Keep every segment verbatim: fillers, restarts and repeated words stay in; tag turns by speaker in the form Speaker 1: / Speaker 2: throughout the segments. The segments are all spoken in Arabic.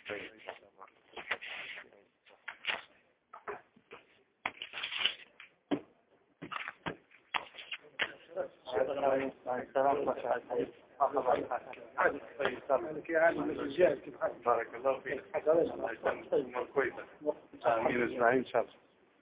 Speaker 1: بارك الله فيك. كويسة. آمين إسماعيل إن شاء الله.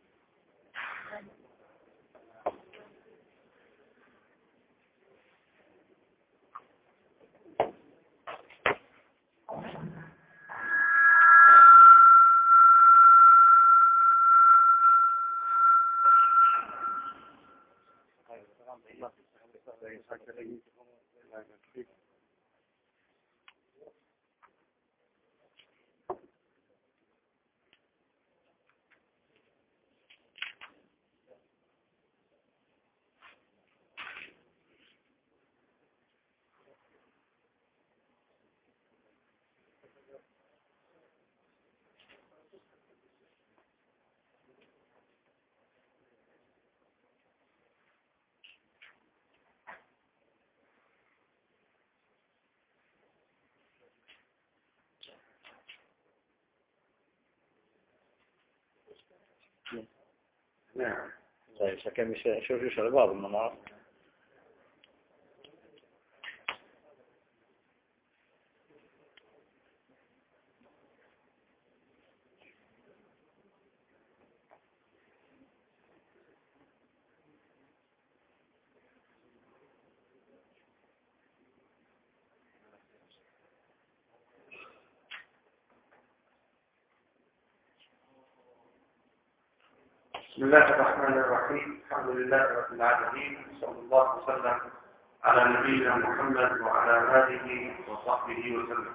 Speaker 2: نعم. طيب شكل مش شوف شو شرباب المنار.
Speaker 3: بسم الله الرحمن الرحيم. الحمد لله رب العالمين، صلى الله وسلم على نبينا محمد وعلى آله وصحبه وسلم.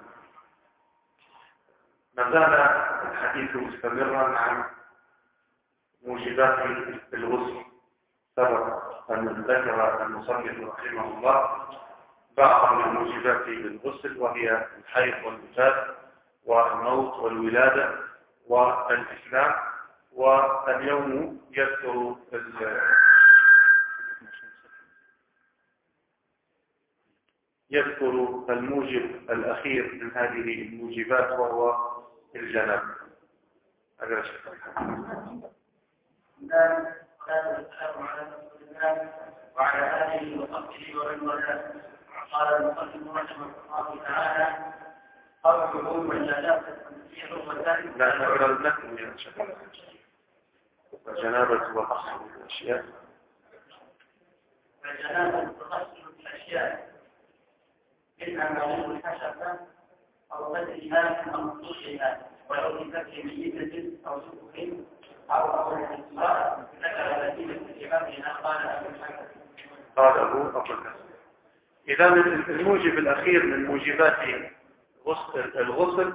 Speaker 3: ما زال الحديث مستمرا عن موجبات الغسل. سبق أن ذكر المصنف رحمه الله بعض من موجبات الغسل، وهي الحيض والنفاس والموت والولادة والإسلام. واليوم يذكر يذكر الموجب الأخير من هذه الموجبات، وهو الجنابة. هذا شكرا.
Speaker 4: وعلى آله وصحبه ومن والاه. قال المصنف رحمه الله تعالى: قوله والجنابة تنزيه وذلك.
Speaker 3: لا نقرأ لكم يا شيخ. الجنابة وغسل الأشياء.
Speaker 4: الجنابة وغسل الأشياء إنها موضوع الحشرة أو بدلها أو مطلوبها، ولو بفتح ميتة أو سكر أو أول الاتصال ذكر نتيجة اتفاقها. قال أبو الحسن
Speaker 3: قال أبو الحسن. إذا الموجب الأخير من موجبات الغسل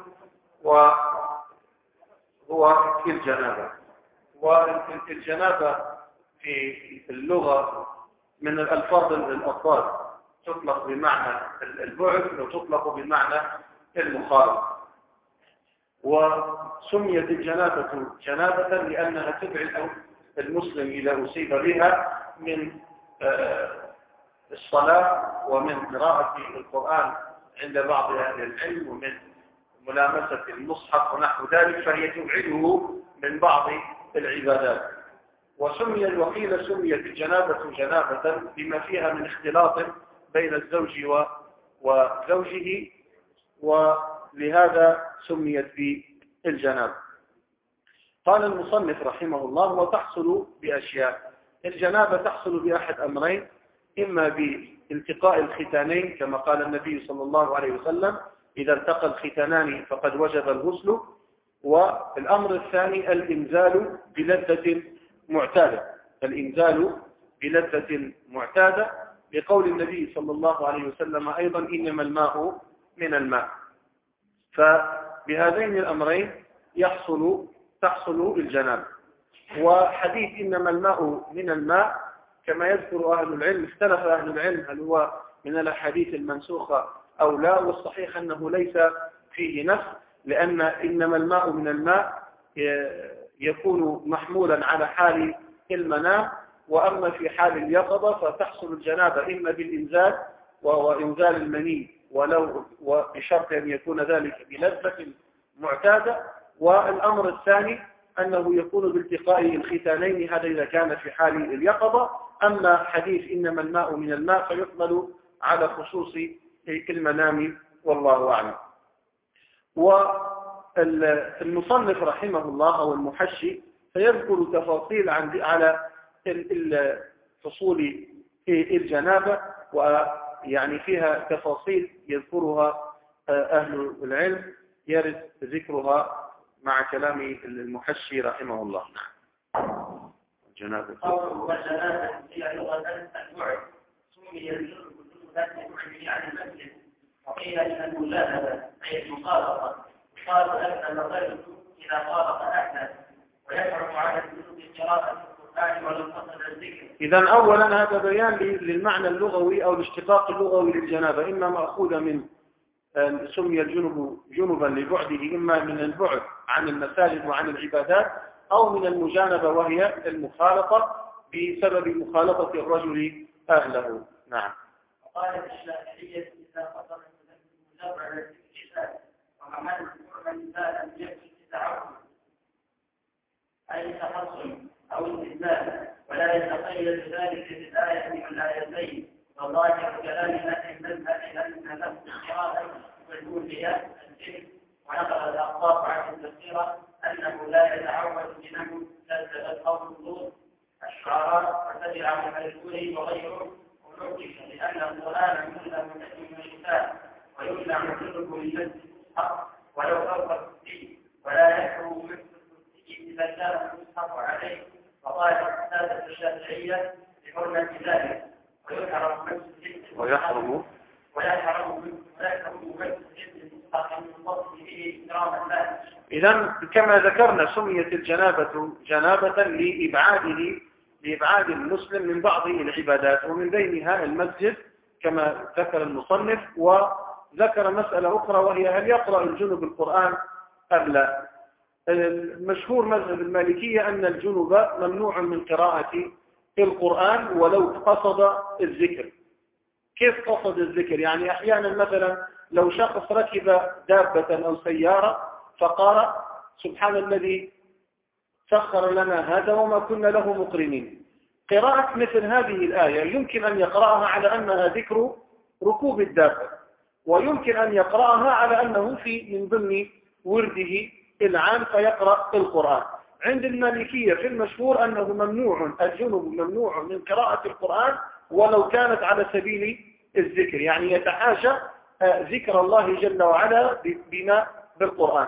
Speaker 3: وهو الجنابة. والجنابة في اللغة من الألفاظ الأطوال، تطلق بمعنى البعد وتطلق بمعنى المخالط. وسميت الجنابة جنابة لأنها تبعد المسلم إذا أصيب بها من الصلاة ومن قراءة القرآن عند بعض أهل العلم ومن ملامسة المصحف ونحو ذلك، فهي تبعده من بعض العبادات. وسمي وقيل سميت الجنابة جنابة بما فيها من اختلاط بين الزوج وزوجه، ولهذا سميت بالجنابة. قال المصنف رحمه الله: وتحصل بأشياء. الجنابة تحصل بأحد أمرين: إما بالتقاء الختانين كما قال النبي صلى الله عليه وسلم: إذا التقى الختانان فقد وجب الغسل. والأمر الثاني الإنزال بلذة معتادة، الإنزال بلذة معتادة، بقول النبي صلى الله عليه وسلم أيضا: إنما الماء من الماء. فبهذين الأمرين يحصل تحصل الجنابة. وحديث إنما الماء من الماء كما يذكر أهل العلم، اختلف أهل العلم هل هو من الأحاديث المنسوخة أو لا، والصحيح أنه ليس فيه نسخ، لأن إنما الماء من الماء يكون محمولا على حال المنام، وأما في حال اليقظة فتحصل الجنابة إما بالإنزال وهو إنزال المني، ولو وبشرط أن يكون ذلك بلذة معتادة. والأمر الثاني أنه يكون بالتقاء الختانين، هذا إذا كان في حال اليقظة. أما حديث إنما الماء من الماء فيحمل على خصوص المنام، والله أعلم. والمصنف رحمه الله أو المحشي سيذكر تفاصيل عن على فصول الجنابة، ويعني فيها تفاصيل يذكرها أهل العلم يرد ذكرها مع كلام المحشي رحمه الله.
Speaker 4: الجنابة والجنابة هي لغة البعد، سمي الجنب ذات البعد عن المسجد، وقيل إن المجاهدة أي المخالطة، قال أن الرجل إذا خالط أهله ويشرع على الجنوب قراءة القرآن ولم تصل الذكر.
Speaker 3: إذا أولا هذا بيان للمعنى اللغوي أو الاشتقاق اللغوي للجنابة، إما مأخوذة من سمي الجنب جنبا لبعده، إما من البعد عن المساجد وعن العبادات، أو من المجانبة وهي المخالطة بسبب مخالطة الرجل أهله. نعم.
Speaker 4: وقالت الشافعية إذا قصر المجرد على الاستشهاد وعمل الحرم لا لم يكن تعود أي تحصن أو استدلال، ولا يتقيد ذلك بالآية والآيتين. وظاهر كلام أهل المذهب أن لفظ القراءة والكلية الجن، ونقل الأخبار عن التفسير أنه لا يتعود بنه كذبت قول النور الشعراء وتجعل من الكل وغيره ونوقف، لأن القرآن كله من الشفاء ويمنع منه من نفس الحق ولو فوق الكرسي، ولا يحرم مثل الكرسي إذا كان المصحف عليه. وقال السادة الشافعية بحرمة ذلك، ويحرم مثل
Speaker 3: ويحرم
Speaker 4: ويحرم ويحرم مثل المصحف من فضله به إكراما له.
Speaker 3: إذن كما ذكرنا سميت الجنابة جنابة لإبعاده لإبعاد المسلم من بعض العبادات، ومن بينها المسجد كما ذكر المصنف. وذكر مسألة أخرى وهي هل يقرأ الجنب القرآن أم لا. المشهور مذهب المالكية أن الجنب ممنوع من قراءة القرآن ولو قصد الذكر. كيف قصد الذكر؟ يعني أحيانا مثلا لو شخص ركب دابة أو سيارة فقال سبحان الذي سخر لنا هذا وما كنا له مقرنين، قراءة مثل هذه الآية يمكن أن يقرأها على أنها ذكر ركوب الدابة، ويمكن أن يقرأها على أنه في من ضمن ورده العام فيقرأ القرآن. عند المالكية في المشهور أنه ممنوع الجنب ممنوع من قراءة القرآن ولو كانت على سبيل الذكر، يعني يتحاشى ذكر الله جل وعلا بما بالقرآن.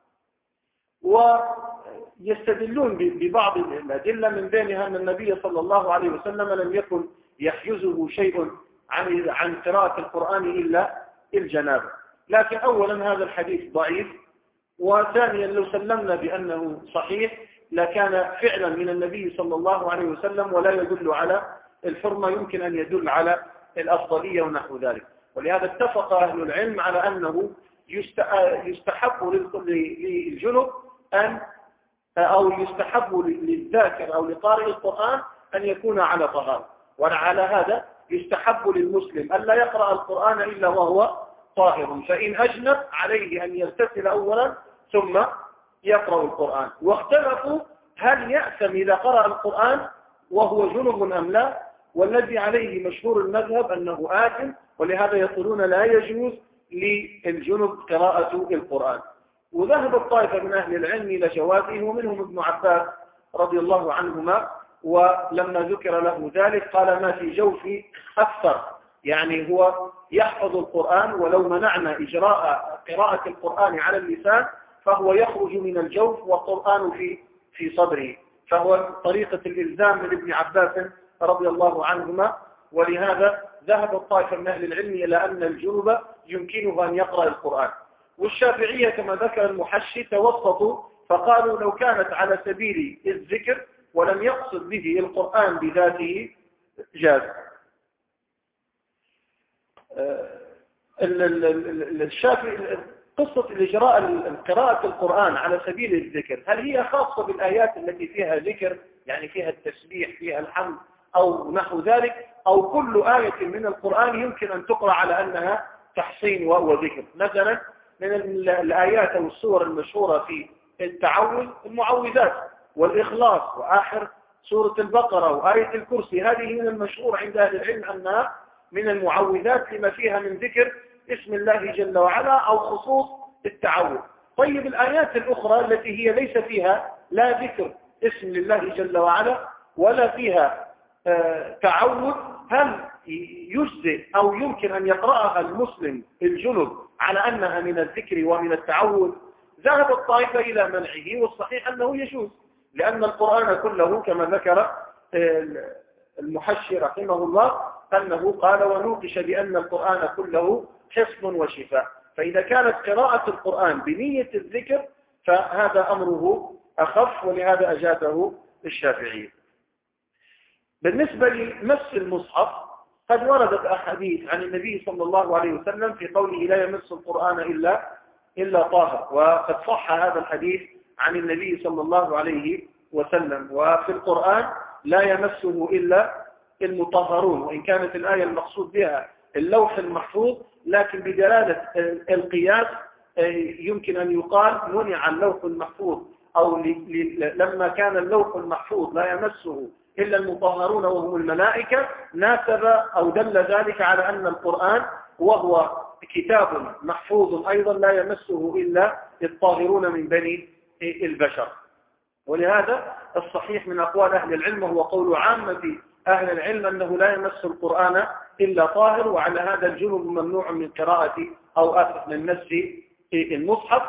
Speaker 3: ويستدلون ببعض الأدلة من بينها أن النبي صلى الله عليه وسلم لم يكن يحجزه شيء عن عن قراءة القرآن إلا الجنابة. لكن أولا هذا الحديث ضعيف، وثانيا لو سلمنا بأنه صحيح لكان فعلا من النبي صلى الله عليه وسلم ولا يدل على الحرمة، يمكن أن يدل على الأفضلية ونحو ذلك. ولهذا اتفق أهل العلم على أنه يستحب للجنب أن أو يستحب للذاكر أو لقارئ القرآن أن يكون على طهارة، وعلى هذا يستحب للمسلم ألا يقرأ القرآن إلا وهو طاهر، فإن أجنب عليه أن يغتسل أولا ثم يقرأ القرآن. واختلفوا هل يأثم إذا قرأ القرآن وهو جنب أم لا، والذي عليه مشهور المذهب أنه آثم، ولهذا يقولون لا يجوز للجنب قراءة القرآن. وذهب الطائفة من أهل العلم إلى جوازه، ومنهم ابن عباس رضي الله عنهما، ولما ذكر له ذلك قال ما في جوفي أكثر، يعني هو يحفظ القرآن ولو منعنا إجراء قراءة القرآن على اللسان فهو يخرج من الجوف والقرآن في في صدره، فهو طريقة الإلزام من ابن عباس رضي الله عنهما. ولهذا ذهب الطائفة من أهل العلم إلى أن الجنب يمكنه أن يقرأ القرآن. والشافعية كما ذكر المحشي توسطوا فقالوا لو كانت على سبيل الذكر ولم يقصد به القرآن بذاته جاز. الشافعي قصة الإجراء قراءة القرآن على سبيل الذكر هل هي خاصة بالآيات التي فيها ذكر، يعني فيها التسبيح فيها الحمد أو نحو ذلك، أو كل آية من القرآن يمكن أن تقرأ على أنها تحصين وذكر؟ مثلا من الآيات أو السور المشهورة في التعوذ المعوذات والإخلاص وآخر سورة البقرة وآية الكرسي. هذه من المشهور عند أهل العلم أنها من المعوذات لما فيها من ذكر اسم الله جل وعلا أو خصوص التعوذ. طيب الآيات الأخرى التي هي ليس فيها لا ذكر اسم لله جل وعلا ولا فيها آه تعوذ، هل يجزئ أو يمكن أن يقرأها المسلم الجنب على أنها من الذكر ومن التعوذ؟ ذهب الطائفة إلى منعه، والصحيح أنه يجوز، لأن القرآن كله كما ذكر المحشي رحمه الله أنه قال ونوقش بأن القرآن كله حصن وشفاء. فإذا كانت قراءة القرآن بنية الذكر فهذا أمره أخف، ولهذا أجابه الشافعي. بالنسبة لمس المصحف قد وردت أحاديث عن النبي صلى الله عليه وسلم في قوله لا يمس القرآن إلا إلا طاهر، وقد صح هذا الحديث عن النبي صلى الله عليه وسلم. وفي القرآن لا يمسه إلا المطهرون، وإن كانت الآية المقصود بها اللوح المحفوظ، لكن بدلالة القياس يمكن أن يقال منع اللوح المحفوظ، أو لما كان اللوح المحفوظ لا يمسه إلا المطهرون وهم الملائكة، ناسب أو دل ذلك على أن القرآن وهو كتاب محفوظ أيضا لا يمسه إلا الطاهرون من بني البشر. ولهذا الصحيح من أقوال أهل العلم وهو قول عامة أهل العلم أنه لا يمس القرآن إلا طاهر، وعلى هذا الجنب ممنوع من قراءة أو أسف من مس المصحف.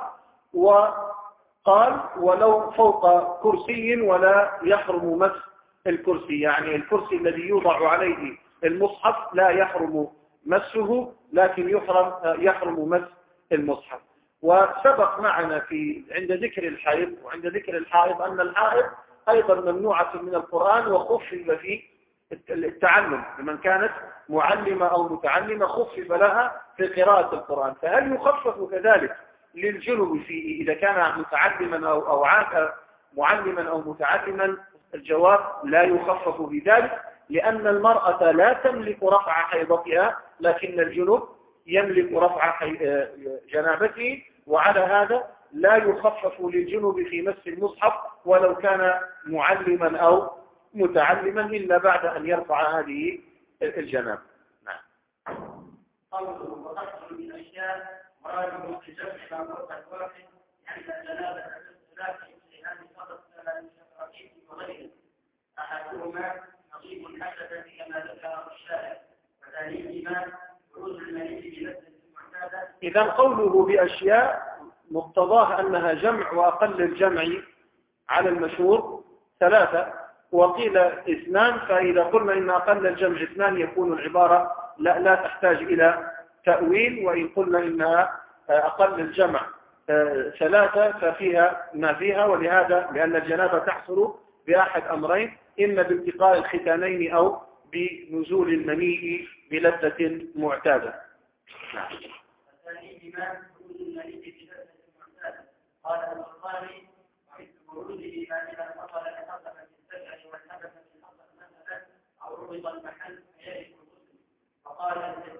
Speaker 3: وقال ولو فوق كرسي ولا يحرم مس الكرسي، يعني الكرسي الذي يوضع عليه المصحف لا يحرم مسه، لكن يحرم يحرم مس المصحف. وسبق معنا في عند ذكر الحائض وعند ذكر الحائض أن الحائض أيضا ممنوعة من القرآن، وخفف في التعلم لمن كانت معلمة أو متعلمة، خفف لها في قراءة القرآن. فهل يخفف كذلك للجنب في إذا كان متعلما أو أو معلما أو متعلما؟ الجواب لا يخفف بذلك، لأن المرأة لا تملك رفع حيضتها، لكن الجنب يملك رفع جنابته، وعلى هذا لا يخفف للجنب في مس المصحف ولو كان معلما أو متعلما إلا بعد أن يرفع هذه الجناب. نعم.
Speaker 4: قوله وقصد من الأشياء وراده في جمع ما فوق الواحد، يعني الجنابة الاختلاف في هذه فقط من الشفاعين وغيره، أحدهما نصيب الحسد كما ذكر الشارع، وثانيهما خروج المني بلذة معتادة.
Speaker 3: إذا قوله بأشياء مقتضاه أنها جمع، وأقل الجمع على المشهور ثلاثة، وقيل اثنان، فإذا قلنا إن أقل الجمع اثنان يكون العبارة لا, لا تحتاج إلى تأويل، وإن قلنا إنها أقل الجمع ثلاثة ففيها ما فيها. ولهذا لأن الجنابة تحصل بأحد أمرين، إما بالتقاء الختانين أو بنزول المني بلذة معتادة.
Speaker 4: نعم. الثاني بما خروج المني بلذة معتادة، قال البخاري ومثل خروجه ما إذا حصل لحصل في السجع والحدث في الحصل مثلا أو ربط المحل فيجب الغسل. فقال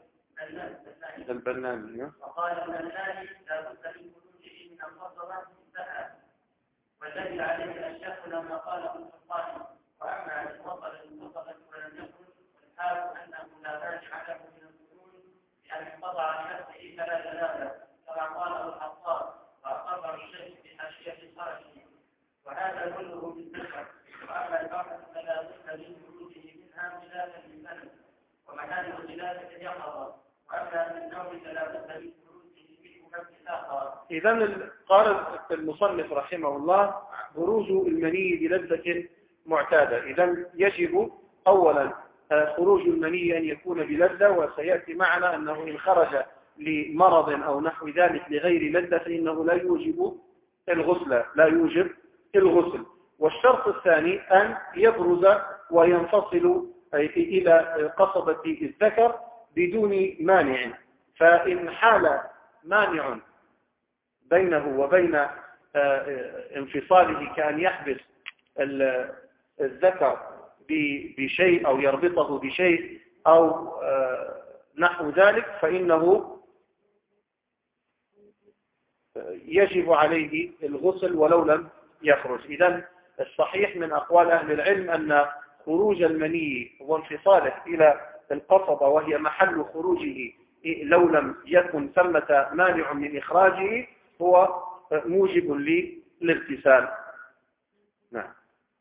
Speaker 3: البناني
Speaker 4: وقال البناني لا بد من خروجه من الفضلة انتهى، ودل عليه الشيخ لما قال البخاري وأما عن الوصل المطلق ولم يكن، والحال أنه لا راجع له من الخروج لأن انقطع لنفسه فلا جنابة كما قال الحطاب وأقر الشيخ بحاشية الخارجي، وهذا كله بالنسبة. وأما البحث فلا بد من خروجه منها خلافا للسلف ومكان خلافة اليقظة، وأما من النوم فلا بد من خروجه منه اتفاقا.
Speaker 3: إذا قال المصنف رحمه الله خروج المني بلذة معتادة. إذا يجب أولا خروج المني أن يكون بلذة، وسيأتي معنا أنه إن خرج لمرض أو نحو ذلك لغير لذة فإنه لا يوجب الغسل لا يوجب الغسل. والشرط الثاني أن يبرز وينفصل إلى قصبة الذكر بدون مانع، فإن حال مانع بينه وبين انفصاله كأن يحبس الذكر بشيء أو يربطه بشيء أو نحو ذلك فإنه يجب عليه الغسل ولو لم يخرج. إذن الصحيح من أقوال أهل العلم أن خروج المني وانفصاله إلى القصبة وهي محل خروجه لو لم يكن ثمة مانع من إخراجه هو موجب للاغتسال. نعم.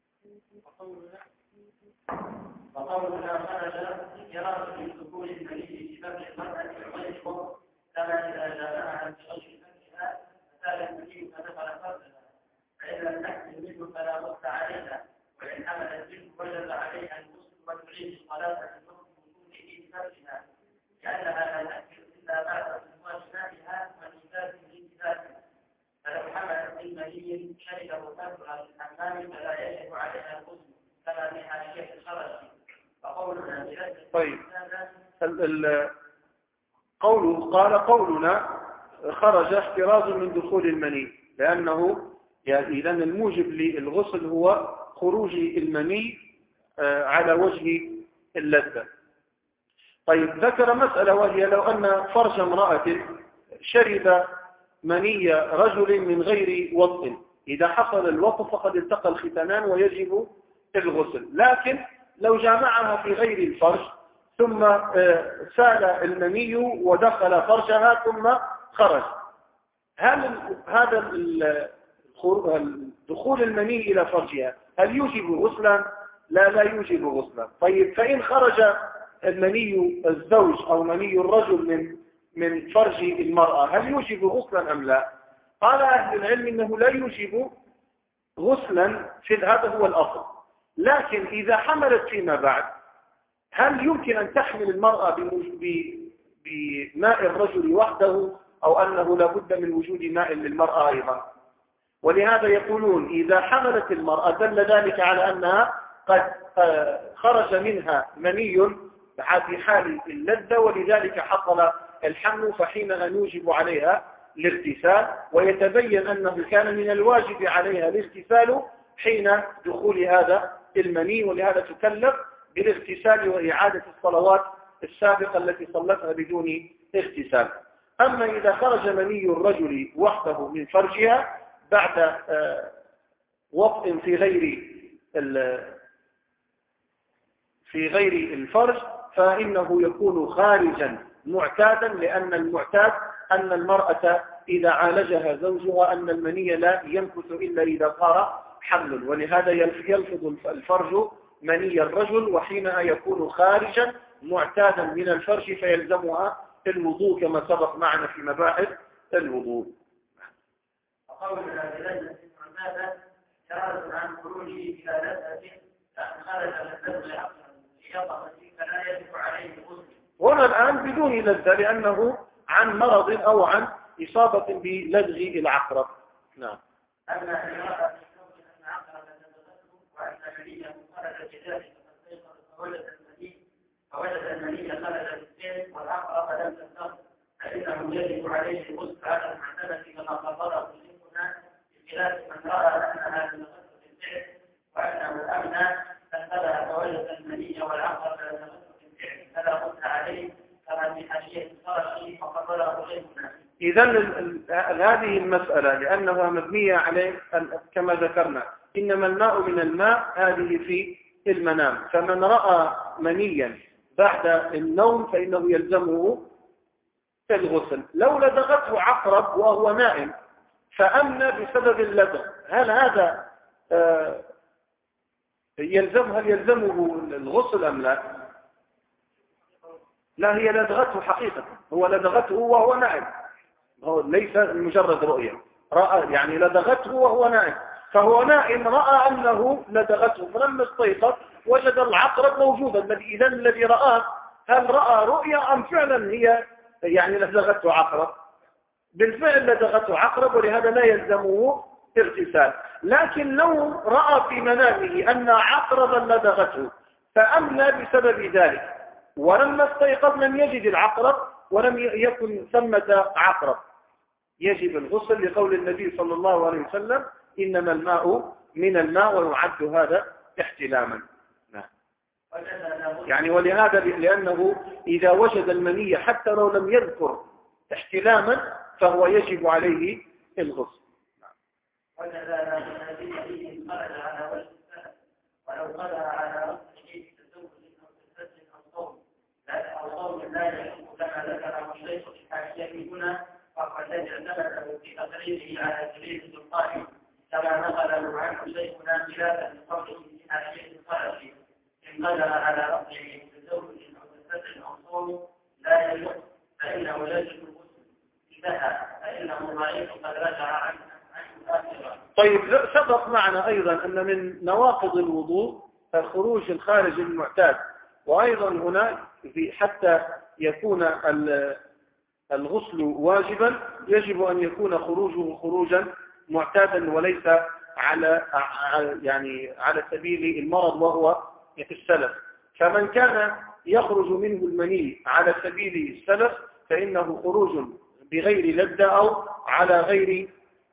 Speaker 4: وقولنا خرج إرادة من دخول المني في فرج المرأة غير وقت كما إذا جاءها في غير فرجها فسال المني فدخل فرجها فإن لم تحمل منه فلا وقت عليها وإن حملت منه وجب عليها الغسل وتعيد الصلاة في وقت وجوده في فرجها لأنها لا تحمل إلا بعد إخراج مائها وإنزال لانتفاخها فلو حملت من مني شرب وكثر في الحمام فلا يجب عليها الغسل كما في حاشية الخرج. وقولنا
Speaker 3: طيب قوله قال قولنا خرج احتراز من دخول المني لأنه يعني إذن الموجب للغسل هو خروج المني على وجه اللذة. طيب ذكر مسألة وهي لو أن فرج امرأة شرب مني رجل من غير وطء، إذا حصل الوطء فقد التقى الختانان ويجب الغسل، لكن لو جامعها في غير الفرج ثم سال المني ودخل فرجها ثم خرج، هل هذا دخول المني إلى فرجها هل يوجب غسلا؟ لا لا يوجب غسلا. طيب فإن خرج المني الزوج أو مني الرجل من من فرج المرأة هل يوجب غسلا أم لا؟ قال أهل العلم إنه لا يوجب غسلا، في هذا هو الأصل. لكن إذا حملت فيما بعد هل يمكن أن تحمل المرأة بماء الرجل وحده أو أنه لا بد من وجود ماء للمرأة أيضا؟ ولهذا يقولون إذا حملت المرأة دل ذلك على أنها قد خرج منها مني في حال اللذة ولذلك حصل الحمل، فحينها نوجب عليها الاغتسال، ويتبين أنه كان من الواجب عليها الاغتسال حين دخول هذا المني، ولهذا تكلف بالاغتسال وإعادة الصلوات السابقة التي صلتها بدون اغتسال. أما إذا خرج مني الرجل وحده من فرجها بعد وطء في غير في غير الفرج فإنه يكون خارجا معتادا، لأن المعتاد أن المرأة إذا عالجها زوجها أن المني لا يمكث إلا إذا صار حمل، ولهذا يلفظ الفرج مني الرجل وحينها يكون خارجا معتادا من الفرج فيلزمها الوضوء كما سبق معنا في مباحث الوضوء.
Speaker 4: وقولنا بلذة معتادة جاز عن خروجه إلى لذة فإن خرج للذة ليطأ فلا يجب عليه الغسل.
Speaker 3: هنا الآن بدون لذة لأنه عن مرض أو عن إصابة بلدغ العقرب. نعم.
Speaker 4: أما إن رأى في الزوج أن عقرب لدغته وأن منيه خرج بذلك فوجد المني فوجد المني خرج بالسيل والعقرب لم تلتقط فإنه يجب عليه الغسل على المعتمد كما قرره شيخنا بخلاف من رأى أنها لدغته بالفعل وأنه أمنى فانتبه فوجد المني والعقرب لدغته بالفعل فلا غسل عليه كما في حاشية الفرش فقرره شيخنا.
Speaker 3: إذن هذه المسألة لأنها مبنية عليه كما ذكرنا إنما الماء من الماء، هذه في المنام، فمن رأى منيا بعد النوم فإنه يلزمه الغسل. لو لدغته عقرب وهو نائم فأمنى بسبب اللدغ هل هذا يلزم هل يلزمه الغسل أم لا؟ لا، هي لدغته حقيقة، هو لدغته وهو نائم، هو ليس مجرد رؤية، رأى يعني لدغته وهو نائم، فهو نائم رأى أنه لدغته فلما استيقظ وجد العقرب موجودا، إذا الذي رآه هل رأى رؤية أم فعلا هي يعني لدغته عقرب؟ بالفعل لدغته عقرب ولهذا لا يلزمه اغتسال. لكن لو رأى في منامه أن عقربا لدغته فأمنى بسبب ذلك ولما استيقظ لم يجد العقرب ولم يكن ثمة عقرب يجب الغسل لقول النبي صلى الله عليه وسلم إنما الماء من الماء ويعد هذا احتلاما. يعني ولهذا لأنه إذا وجد المني حتى لو لم يذكر احتلاما فهو يجب عليه الغسل.
Speaker 4: وكذا الذي فيه خرج على وجه السنة ولو قدر على رأسه تزوج أو تسجل أو صوم أو صوم لا يحب كما ذكره الشيخ في حاشيته هنا فقد اعتمده في تقريره على سبيل السلطان كما نقله عنه شيخنا خلافا لقوله في حاشية القرشي إن قدر على رأسه تزوج أو تسجل أو صوم لا يحب فإنه لا يجب الغسل انتهى فإنه ضعيف قد رجع عنه.
Speaker 3: طيب سبق معنا أيضا أن من نواقض الوضوء خروج الخارج المعتاد، وأيضا هنا في حتى يكون الغسل واجبا يجب أن يكون خروجه خروجا معتادا وليس على يعني على سبيل المرض وهو في السلف. فمن كان يخرج منه المني على سبيل السلف فإنه خروج بغير لذة أو على غير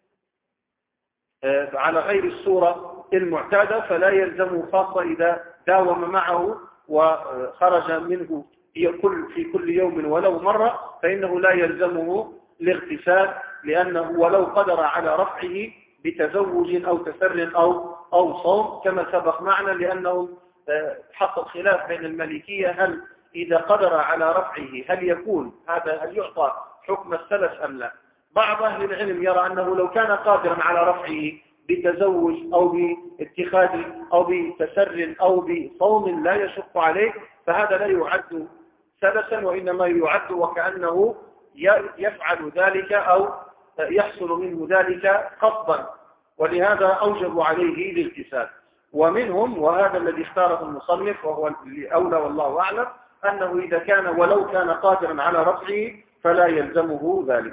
Speaker 3: على غير الصورة المعتادة، فلا يلزمه خاصة إذا داوم معه وخرج منه في كل يوم ولو مرة فإنه لا يلزمه الاغتسال، لأنه ولو قدر على رفعه بتزوج أو تسر أو أو صوم كما سبق معنا، لأنه حصل خلاف بين المالكية هل إذا قدر على رفعه هل يكون هذا هل يعطى حكم السلف أم لا. بعض أهل العلم يرى أنه لو كان قادرا على رفعه بتزوج أو باتخاذ أو بتسر أو بصوم لا يشق عليه فهذا لا يعد سلسا، وإنما يعد وكأنه يفعل ذلك أو يحصل منه ذلك قصدا، ولهذا أوجب عليه الاغتسال. ومنهم وهذا الذي اختاره المصنف وهو الأولى والله أعلم أنه إذا كان ولو كان قادرا على رفعه فلا يلزمه ذلك.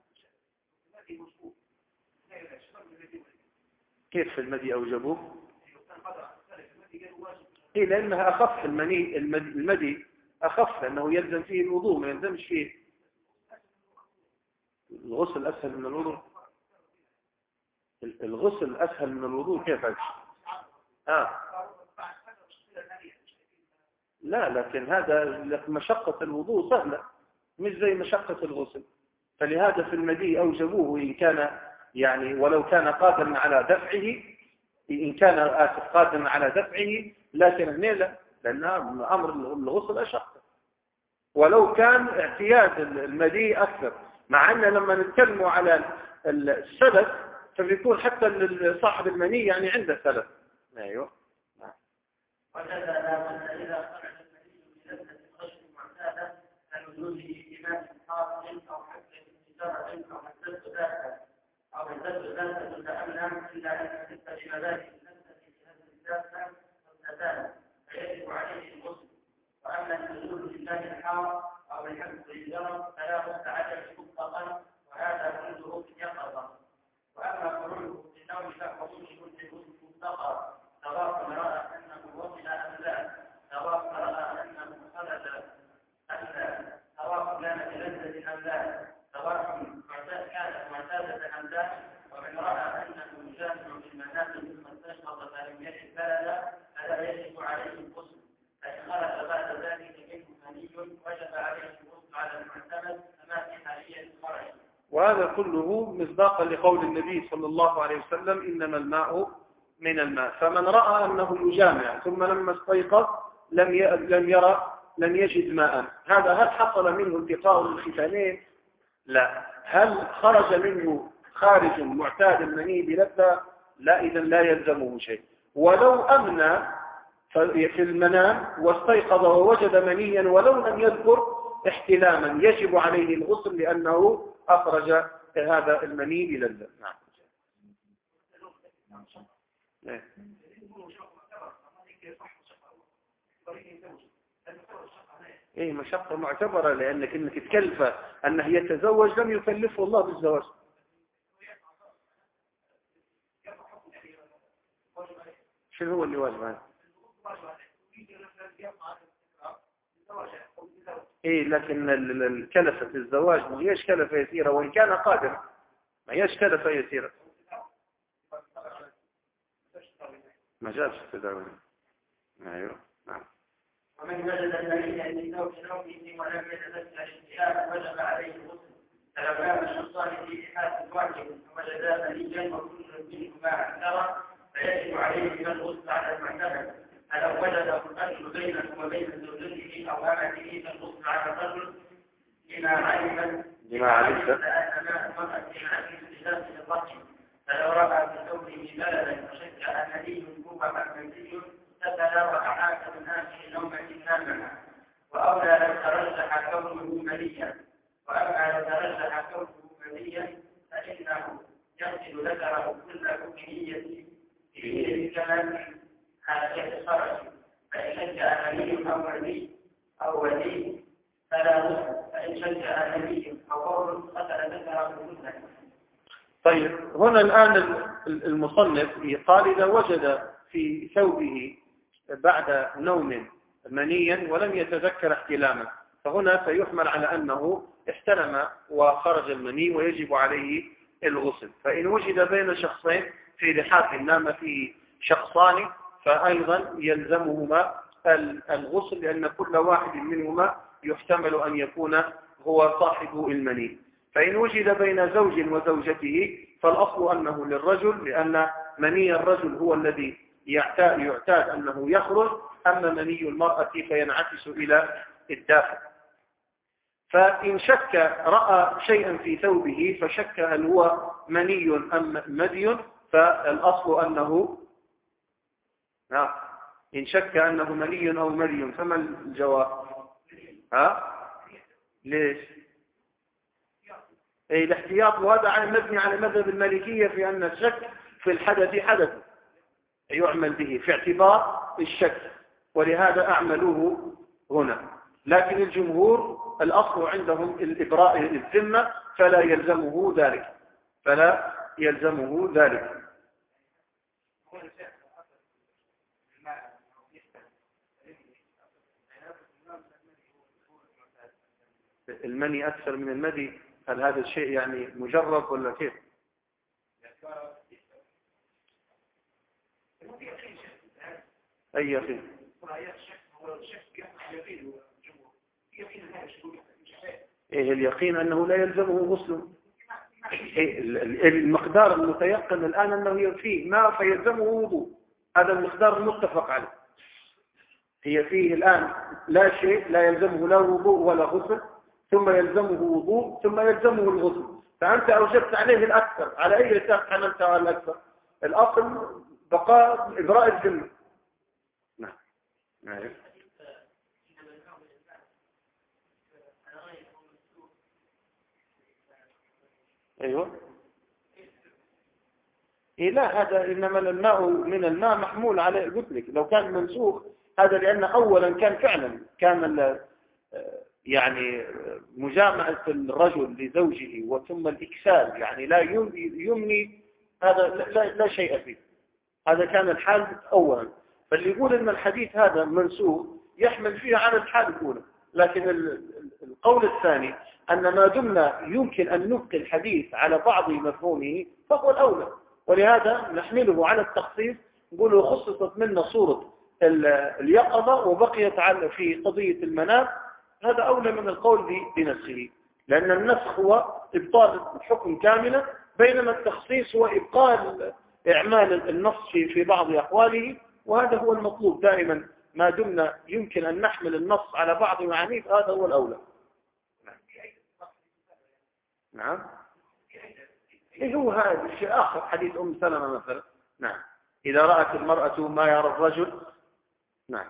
Speaker 3: كيف في المدي أوجبوه؟ إيه لأنها أخف المني المدي أخف لأنه يلزم فيه الوضوء ما يلزمش فيه الغسل أسهل من الوضوء. الغسل أسهل من الوضوء كيف أجل؟ آه. لا لكن هذا مشقة الوضوء سهلة مش زي مشقة الغسل، فلهذا في المدي أوجبوه إن كان يعني ولو كان قادرا على دفعه إن كان آسف قادرا على دفعه، لكن النيلة لأن أمر الغسل أشق ولو كان اعتياد المدي أكثر، مع أن لما نتكلم على السلف فبيكون حتى صاحب المني يعني عنده سلف. أيوه.
Speaker 4: وكذا لا إذا خرج المني بلذة الغسل المعتادة كوجود إمام حاضر أو حتى بشرع أو حدث ذاته أو حدث ذاته تتأمن إلا أن يحدث بمبادئ اللذة في هذه الذات والتزال فيجب عليه الغسل. وأما النزول لله الحار أو الحبس للجرم فلا بد عليه مطلقا وهذا كله في اليقظة. وأما خروجه في النوم فخروجه للغسل مطلقا سواء رأى أنه وصل أم لا، سواء رأى أنه خرج أم لا، سواء كان بلذة أم لا، سواء كانت معتادة أم لا. ومن رأى أنه جامع بالمنام ثم استشرط فلم يجد بلدا فلا يجب عليه الغسل، فإن خرج بعد ذلك منه مني وجب عليه الغسل على المعتمد كما في حالية الخرج.
Speaker 3: وهذا كله مصداقا لقول النبي صلى الله عليه وسلم إنما الماء من الماء. فمن رأى أنه يجامع ثم لما استيقظ لم لم يرى لم يجد ماء، هذا هل حصل منه التقاء الختانين؟ لا. هل خرج منه خارج معتاد المني بلذة؟ لا، إذا لا يلزمه شيء. ولو أمنى في المنام واستيقظ ووجد منيا ولو لم يذكر احتلاما يجب عليه الغسل لأنه أخرج هذا المني بلذة. نعم. ايه مشقة معتبرة لأنك انك تكلفه أنه يتزوج لم يكلفه الله بالزواج. شنو هو اللي واجب عنه؟ ايه لكن الكلفة الزواج ما هيش كلفة يسيرة وإن كان قادر ما هيش كلفة يسيرة. ما جابش التداول. ايوه نعم.
Speaker 4: ومن وجد المني من نوم نومه ولم يتذكر الانتهاء وجب عليه الغسل فلو كان الشخصان في إحاطة واحد وجدا منيا وكل منهما أكثر فيجب عليه من الغسل على المعتمد. فلو وجد الرجل بينه وبين زوجته أو أمته فالغسل على الرجل لما علم
Speaker 3: لما علمت
Speaker 4: أن ماء المرأة ينعكس بذات الرحم. فلو رأى في ثوبه بلدا وشك أن مني هو أم مني فلا وأعاد من هذه النومة كاملة. وأولى لو ترجح كونه منيا. وأما لو ترجح كونه منيا فإنه يغسل ذكره كل كمية في كمال حاجة الفرج. فإن شك مني أو ولي أو ولي فلا غسل. فإن شك مني أو قول قتل ذكره كله.
Speaker 3: طيب هنا الآن المصنف قال إذا وجد في ثوبه بعد نوم منيا ولم يتذكر احتلاما فهنا سيحمل على أنه احتلم وخرج المني ويجب عليه الغسل. فإن وجد بين شخصين في لحاف نام فيه شخصان فأيضا يلزمهما الغسل لأن كل واحد منهما يحتمل أن يكون هو صاحب المني. فإن وجد بين زوج وزوجته فالأصل أنه للرجل لأن مني الرجل هو الذي يعتاد, يعتاد أنه يخرج أما مني المرأة فينعكس إلى الداخل. فإن شك رأى شيئا في ثوبه فشك هل هو مني أم مدي فالأصل أنه ها إن شك أنه مني أو مدي فما الجواب؟ ها ليش؟ أي الاحتياط وهذا على مبني على مذهب المالكية في أن الشك في الحدث حدث يعمل به في اعتبار الشك ولهذا أعملوه هنا. لكن الجمهور الأصل عندهم الإبراء الذمة فلا يلزمه ذلك فلا يلزمه ذلك. المني أكثر من المدي هل هذا الشيء يعني مجرب ولا كيف؟ أي يقين؟ إيه اليقين أنه لا يلزمه غسل. إيه المقدار المتيقن الآن أنه يكفيه ماء فيلزمه وضوء هذا المقدار المتفق عليه. هي فيه الآن لا شيء لا يلزمه لا وضوء ولا غسل ثم يلزمه وضوء ثم يلزمه الغسل. فأنت أوجبت عليه الأكثر على أي أساس حملت على الأكثر؟ الأصل بقاء إبراء الذمة. نعم نعم أيوة إيه لا هذا إنما الماء من الماء محمول عليه قلت لك لو كان منسوخ هذا لأن أولا كان فعلا كان يعني مجامعة الرجل لزوجه وثم الإكسال يعني لا يمني هذا لا, لا شيء فيه هذا كان الحال أولا. فاللي يقول أن الحديث هذا منسوخ يحمل فيه على الحال الأولى. لكن القول الثاني أن ما دمنا يمكن أن نبقي الحديث على بعض مفهومه فهو الأولى ولهذا نحمله على التخصيص نقوله خصصت منا صورة اليقظة وبقيت على في قضية المنام هذا أولى من القول بنفسه لأن النسخ هو إبطال الحكم كاملا بينما التخصيص هو إبقاء إعمال النص في بعض أقواله وهذا هو المطلوب دائما ما دمنا يمكن أن نحمل النص على بعض معانيه هذا هو الأولى. نعم إيه هو هذا الشيء آخر حديث أم سلمة مثلا. نعم إذا رأت المرأة ما يرى الرجل. نعم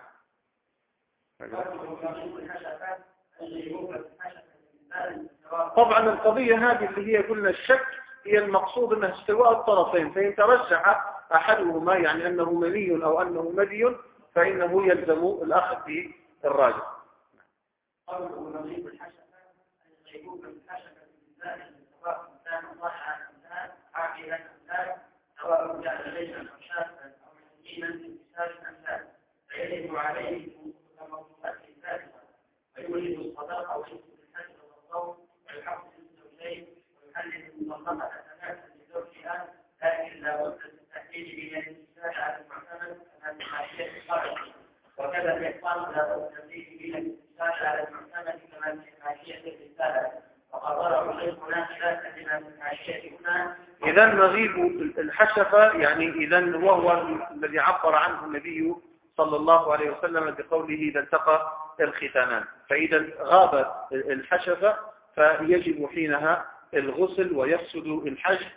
Speaker 3: طبعا القضية هذه اللي هي قلنا الشك هي المقصود أنها استواء الطرفين فإن ترجح أحدهما يعني أنه مني أو أنه مدي فإنه يلزم الأخذ بالراجح.
Speaker 4: قوله نصيب الحشفة الغيبوبة الحشفة بالذات سواء كان ضاحى الإنسان عاقلا الإنسان سواء كان ليسا أو شاذا أو مسكينا بانتساب الأمثال فيجب عليه الموضوعات الثالثة ويوجد الصداقة ويجب الحج والصوم والحق للزوجين ويحلل المطلقة ثلاثة لزوجها لكن لا بد من التحليل بين النساء على المعتمد كما في حاشية الشرع وكذا الإحصان لا بد من التحليل بين النساء على المعتمد كما في حاشية الرسالة وقرر شيخنا خلافا لما في الحاشية هنا.
Speaker 3: إذا مغيب الحشفة يعني إذا وهو الذي عبر عنه النبي صلى الله عليه وسلم بقوله إذا التقى الختانان. فإذا غاب الحشفة فيجب حينها الغسل ويفسد الحج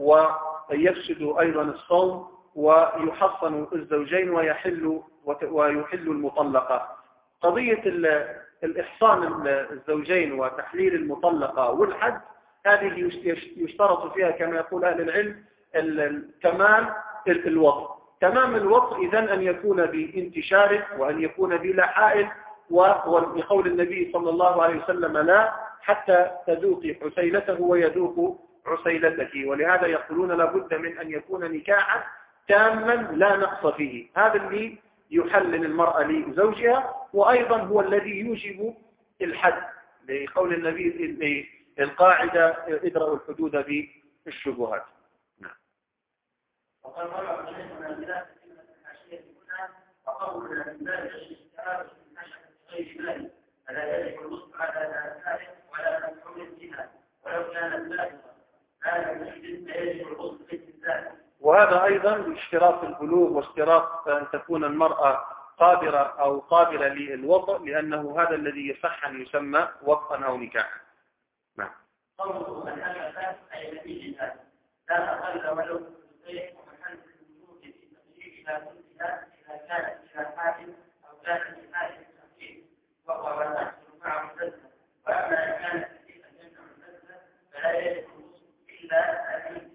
Speaker 3: ويفسد أيضا الصوم ويحصن الزوجين ويحل ويحل المطلقة. قضية الإحصان الزوجين وتحليل المطلقة والحد هذه يشترط فيها كما يقول أهل العلم الكمال الوطء. تمام الوطء إذن أن يكون بانتشاره وأن يكون بلا حائل، وبقول النبي صلى الله عليه وسلم لا حتى تذوقي عسيلته ويذوق عسيلتك. ولهذا يقولون لابد من أن يكون نكاحا تاما لا نقص فيه. هذا اللي يحلل المرأة لزوجها، وأيضا هو الذي يوجب الحد لقول النبي القاعدة ادرأوا الحدود بالشبهات. نعم.
Speaker 4: وقال مرة شيخنا الخلاف في الحاشية هنا وقولنا من ذلك الاشتراك في الحشد غير ذلك فلا يجب الوصف على ذلك ولا مفعول الجهاد ولو كانت ذلك لا يجب الوصف في ذلك.
Speaker 3: وهذا أيضا اشتراط البلوغ واشتراط أن تكون المرأة قادرة أو قابلة للوطء، لأنه هذا الذي يصح أن يسمى وطئا أو نكاحا. نعم.
Speaker 4: قوله من أشهد أي نتيجة لا أقل ولو تصيح ومحل الوجود في تقريب إلى كلها إذا كانت إلى حاكم أو كانت في حاكم تقريب وهو ما تحصل معه مدلة. وأما إن كانت في تقريب مدلة فلا يجب الوصف إلا أن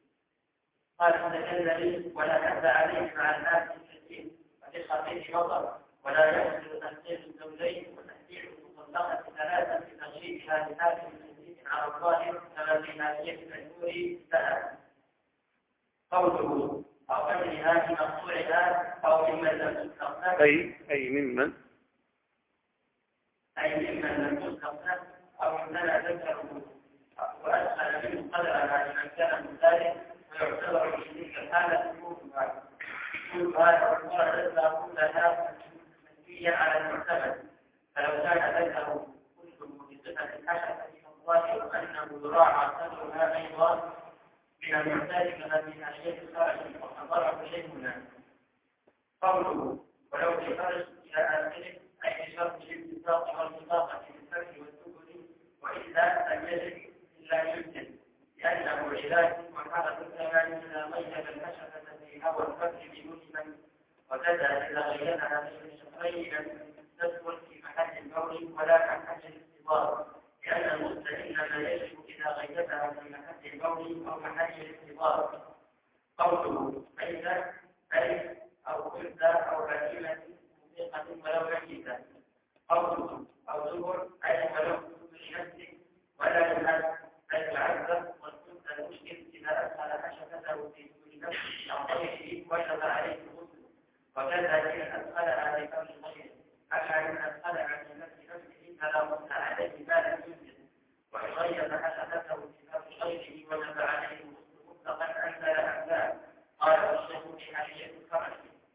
Speaker 4: قال المتكلم ولا حد عليه مع الناس الكثير ولخطيه نظر ولا يحصل تحقيق الزوجين وتحقيق المطلقة ثلاثة في تغييرها لحاكم الكثير على الظاهر كما في ناحية الأجور سهل. قوله أو غيرها من مقطوعها أو ممن لم تستقبل
Speaker 3: أي أي ممن
Speaker 4: أي ممن لم تستقبل أو امتنع ذكره وأدخل منه قدرها لمن كان من ذلك ويعتبر في تلك الحالة كلها كلها والمرأة كلها منفية على المعتمد. فلو كان ذكره كله بصفة الحشفة فالظاهر أنه يراعى قدرها أيضا من المعتاد كما في ناحية الخارج وحضره شيئنا. قوله ولو في خرج إلى آخره أي بشرط الاتفاق والمطابقة في الفرد والسكن وإلا لم يجب إلا يمكن لأنه علاج وحالة الكمال إذا غيب الحشفة في هوى الفرد بمسلم وكذا إذا غيبها بين شهرين لم تدخل في محل البول ولا محل الاستضافة لأن المسلم إنما يجب إذا غيبها في محل البول أو محل الاستضافة. قوله أيضا أي أو كنت أو بهيمة موسيقى ولو ميتة. قوله أو زبر أي ولو لنفسك ولا للناس أي العزة والكنت المشكل إذا أدخل حشفته في كل نفس أو غيره وجب عليه الغسل وكذا إن أدخلها لفرج غيره. أما إن أدخلها في نفس نفسه فلا غسل عليه ما لم يوجد وإن غير حشفته في فرج غيره وجب عليه الغسل مطلقا أنزل أنزال. قال الشيخ في حاشية الفرج.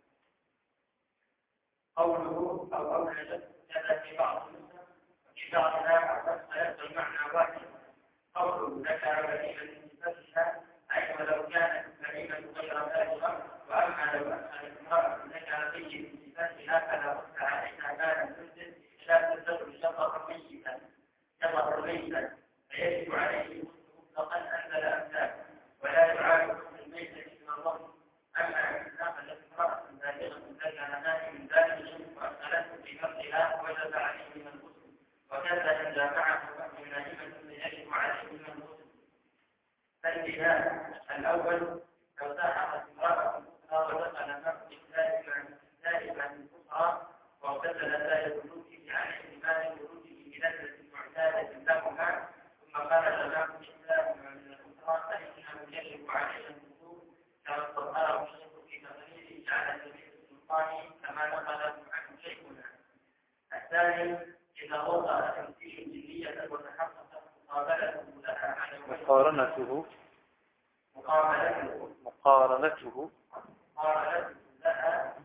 Speaker 4: قوله أو أولدت كذا في بعض النسخ وفي بعضها أردت المعنى واحد. قوله ذكر بهيمة صفتها أي ولو كانت بهيمة غير بالغة. وأما لو أدخل المرأة ذكر بهيمة صفتها فلا غسل عليها ما لم تنزل لا تدخل شطر ميتا شطر ميتا فيجب عليه الغسل مطلقا أنزل أمثال ولا يعاد غسل الميتة من الرفض. أما إن دخلت امرأة بالغة ذكر ماء من ذلك وأدخلته في فرجها وجب عليه من الغسل وكذا إذا معه وهي نائمة يجب عليه من الغسل. فالبناء الأول لو ساحقت امرأة أخرى ودخل فرج ذلك عن الأخرى واغتسل ذلك الوجود عليه بماء وجوده بلذة معتادة لهما ثم خرج معه الإسلام من الأخرى فإنه يجب عليه الوضوء كما استظهره الشيخ في تقريره على سبيل السلطان كما نقله عنه شيخنا. الثاني إذا وضع تمثيل جلية وتحققت مقابلته لها على
Speaker 3: مقارنته
Speaker 4: مقابلته
Speaker 3: مقارنته
Speaker 4: مقارنته لها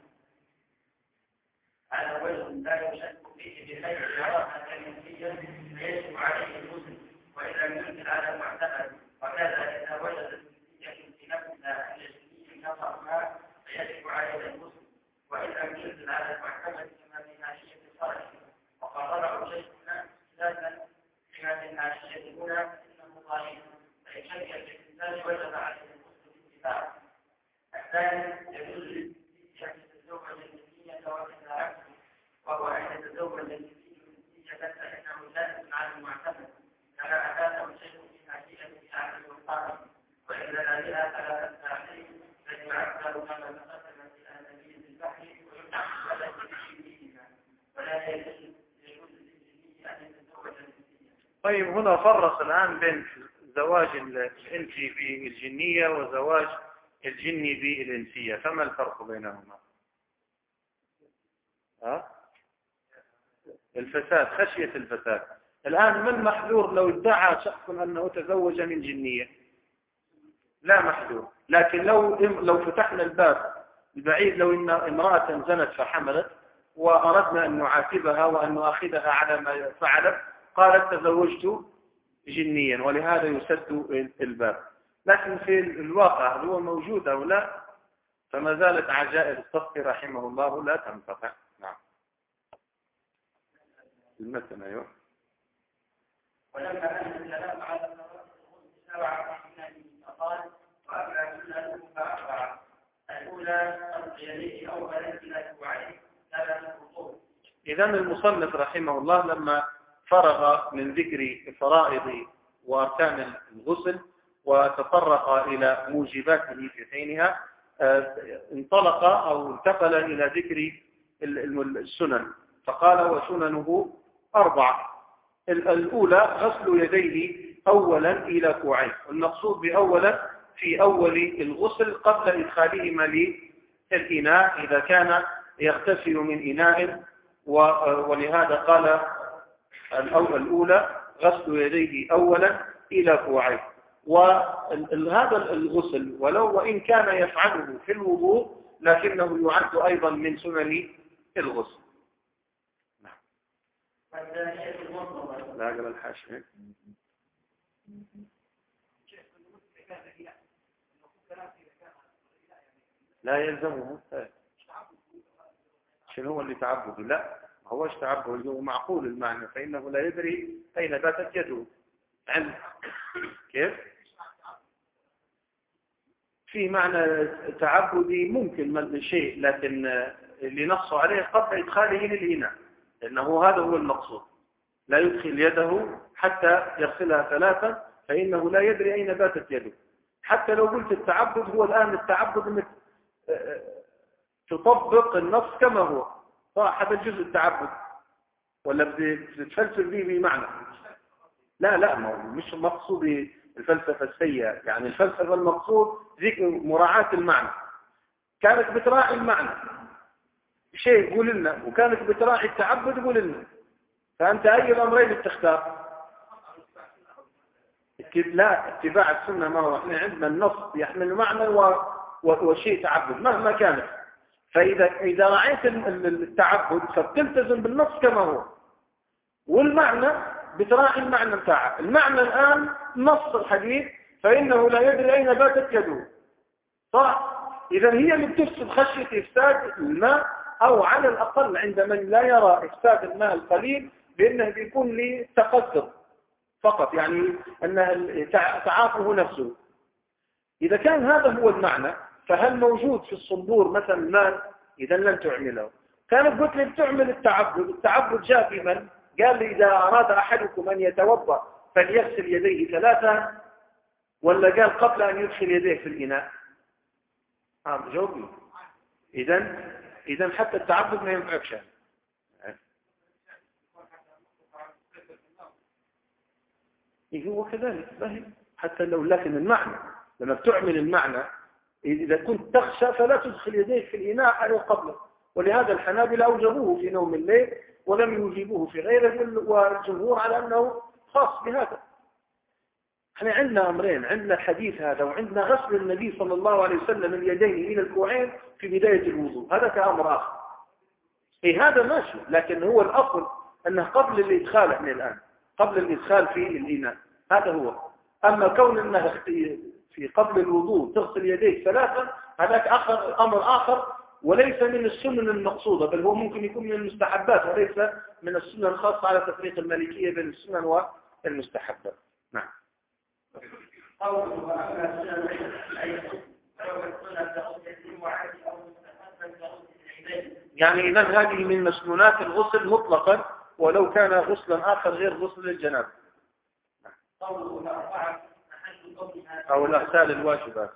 Speaker 4: على وجه لا يشك فيه بحيث يراها كمثلية فيجب عليه الغسل وإذا لم يمكن على المعتمد وكذا إذا وجد الجنسية في نفسها أن الجنسية نظرها فيجب عليه المسلم وإن لم يمكن على المعتمد كما في ناشية الفرج وقرره شيخنا ثلاثا كما في ناشية الأولى إنه ضعيف فإن شك في الإنسان وجب عليه المسلم اتباعه. الثاني يجوز للجنسية أن يتزوج الجنسية وكذا عكسه وهو أن يتزوج الجنسية فإنه لازم على المعتمد كما أفاده الشيخ في ناشية الشعب والقاضي وإذا لها فلا تنسى عليه فيعتبر كما تقدم في أهمية البحث ويمنع ولا يجوز ولا يجوز للجنسية أن يتزوج الجنسية.
Speaker 3: طيب هنا فرق الآن بين زواج الإنسي بالجنية وزواج الجني بالإنسية، فما الفرق بينهما؟ ها؟ الفساد، خشية الفساد. الآن من محذور لو ادعى شخص أنه تزوج من جنية؟ لا محذور. لكن لو لو فتحنا الباب البعيد، لو إن امرأة زنت فحملت وأردنا أن نعاتبها وأن نؤاخذها على ما فعلت، قالت تزوجت جنيا، ولهذا يسد الباب. لكن في الواقع هل هو موجود أو لا، فما زالت عجائز الصفي رحمه الله لا تنقطع. نعم. المثل أيوه.
Speaker 4: ولما أن الكلام على الغسل سبعة من فقال وأما كلها فأربعة. الأولى القيادية أولا إلى أسبوعين ثلاثة فصول.
Speaker 3: إذا المصنف رحمه الله لما فرغ من ذكر فرائض وأركان الغسل وتطرق إلى موجباته في حينها، انطلق أو انتقل إلى ذكر السنن، فقال وسننه أربعة. الأولى غسل يديه أولا إلى كوعين، والمقصود بأولا في أول الغسل قبل إدخالهما للإناء إذا كان يغتسل من إناء، ولهذا قال الأولى غسل يديه أولا إلى كوعين. وهذا الغسل ولو وإن كان يفعله في الوضوء لكنه يعد أيضا من سنن الغسل. لا أقل الحاشية. لا يلزمه. شنو هو اللي تعبد؟ لا ما هوش تعبد، هو معقول المعنى، فإنه لا يدري أين باتت يده. عند كيف؟ في معنى تعبدي ممكن من شيء، لكن اللي نص عليه قبل إدخاله للإناء، لأنه هذا هو المقصود. لا يدخل يده حتى يغسلها ثلاثا، فإنه لا يدري أين باتت يده. حتى لو قلت التعبد، هو الآن التعبد انك تطبق النص كما هو، صح؟ هذا جزء التعبد ولا بتتفلسف به بمعنى؟ لا لا، مش مقصود الفلسفة السيئة، يعني الفلسفة المقصود ذكر مراعاة المعنى. كانت بتراعي المعنى شيء قول لنا، وكانت بتراعي التعبد قول لنا، فأنت أي الأمرين بتختار؟ لا، اتباع السنة ما هو، احنا عندنا النص يحمل معنى و... وشيء تعبد مهما كانت. فإذا إذا رعيت التعبد فبتلتزم بالنص كما هو، والمعنى بتراعي المعنى بتاعه. المعنى الآن نص الحديث فإنه لا يدري أين باتت يده، صح؟ إذا هي اللي بتفسد خشية إفساد الماء، أو على الأقل عند من لا يرى إفساد الماء القليل بأنه بيكون لتقدر فقط، يعني أنه تعافه نفسه. إذا كان هذا هو المعنى، فهل موجود في الصندور مثلا ماء؟ إذا لن تعمله. كانت قلت لي بتعمل التعبد، التعبد جاء في من؟ قال لي إذا أراد أحدكم أن يتوضأ فليغسل يديه ثلاثة، ولا قال قبل أن يدخل يديه في الإناء؟ آه جاوبني. إذا إذا حتى التعبد ما ينفعكش. إيه هو كذلك فهم، حتى لو لكن المعنى لما بتعمل المعنى، إذا كنت تخشى فلا تدخل يديك في الإناء على قبله. ولهذا الحنابلة أوجبوه في نوم الليل ولم يوجبوه في غيره، والجمهور على أنه خاص بهذا. احنا عندنا أمرين، عندنا الحديث هذا وعندنا غسل النبي صلى الله عليه وسلم اليدين إلى الكوعين في بداية الوضوء، هذا كأمر آخر. إيه هذا ماشي، لكن هو الأصل أنه قبل الإدخال، احنا الآن قبل الإدخال في الإناء. هذا هو. أما كون أنها في قبل الوضوء تغسل يديك ثلاثا هذاك آخر أمر آخر، وليس من السنن المقصودة، بل هو ممكن يكون من المستحبات وليس من السنن الخاصة على تفريق المالكية بين السنن والمستحبات. نعم. يعني إذن هذه من مسنونات الغسل مطلقا، ولو كان غسلا آخر غير غسل الجنابة أو الأغسال الواجبات.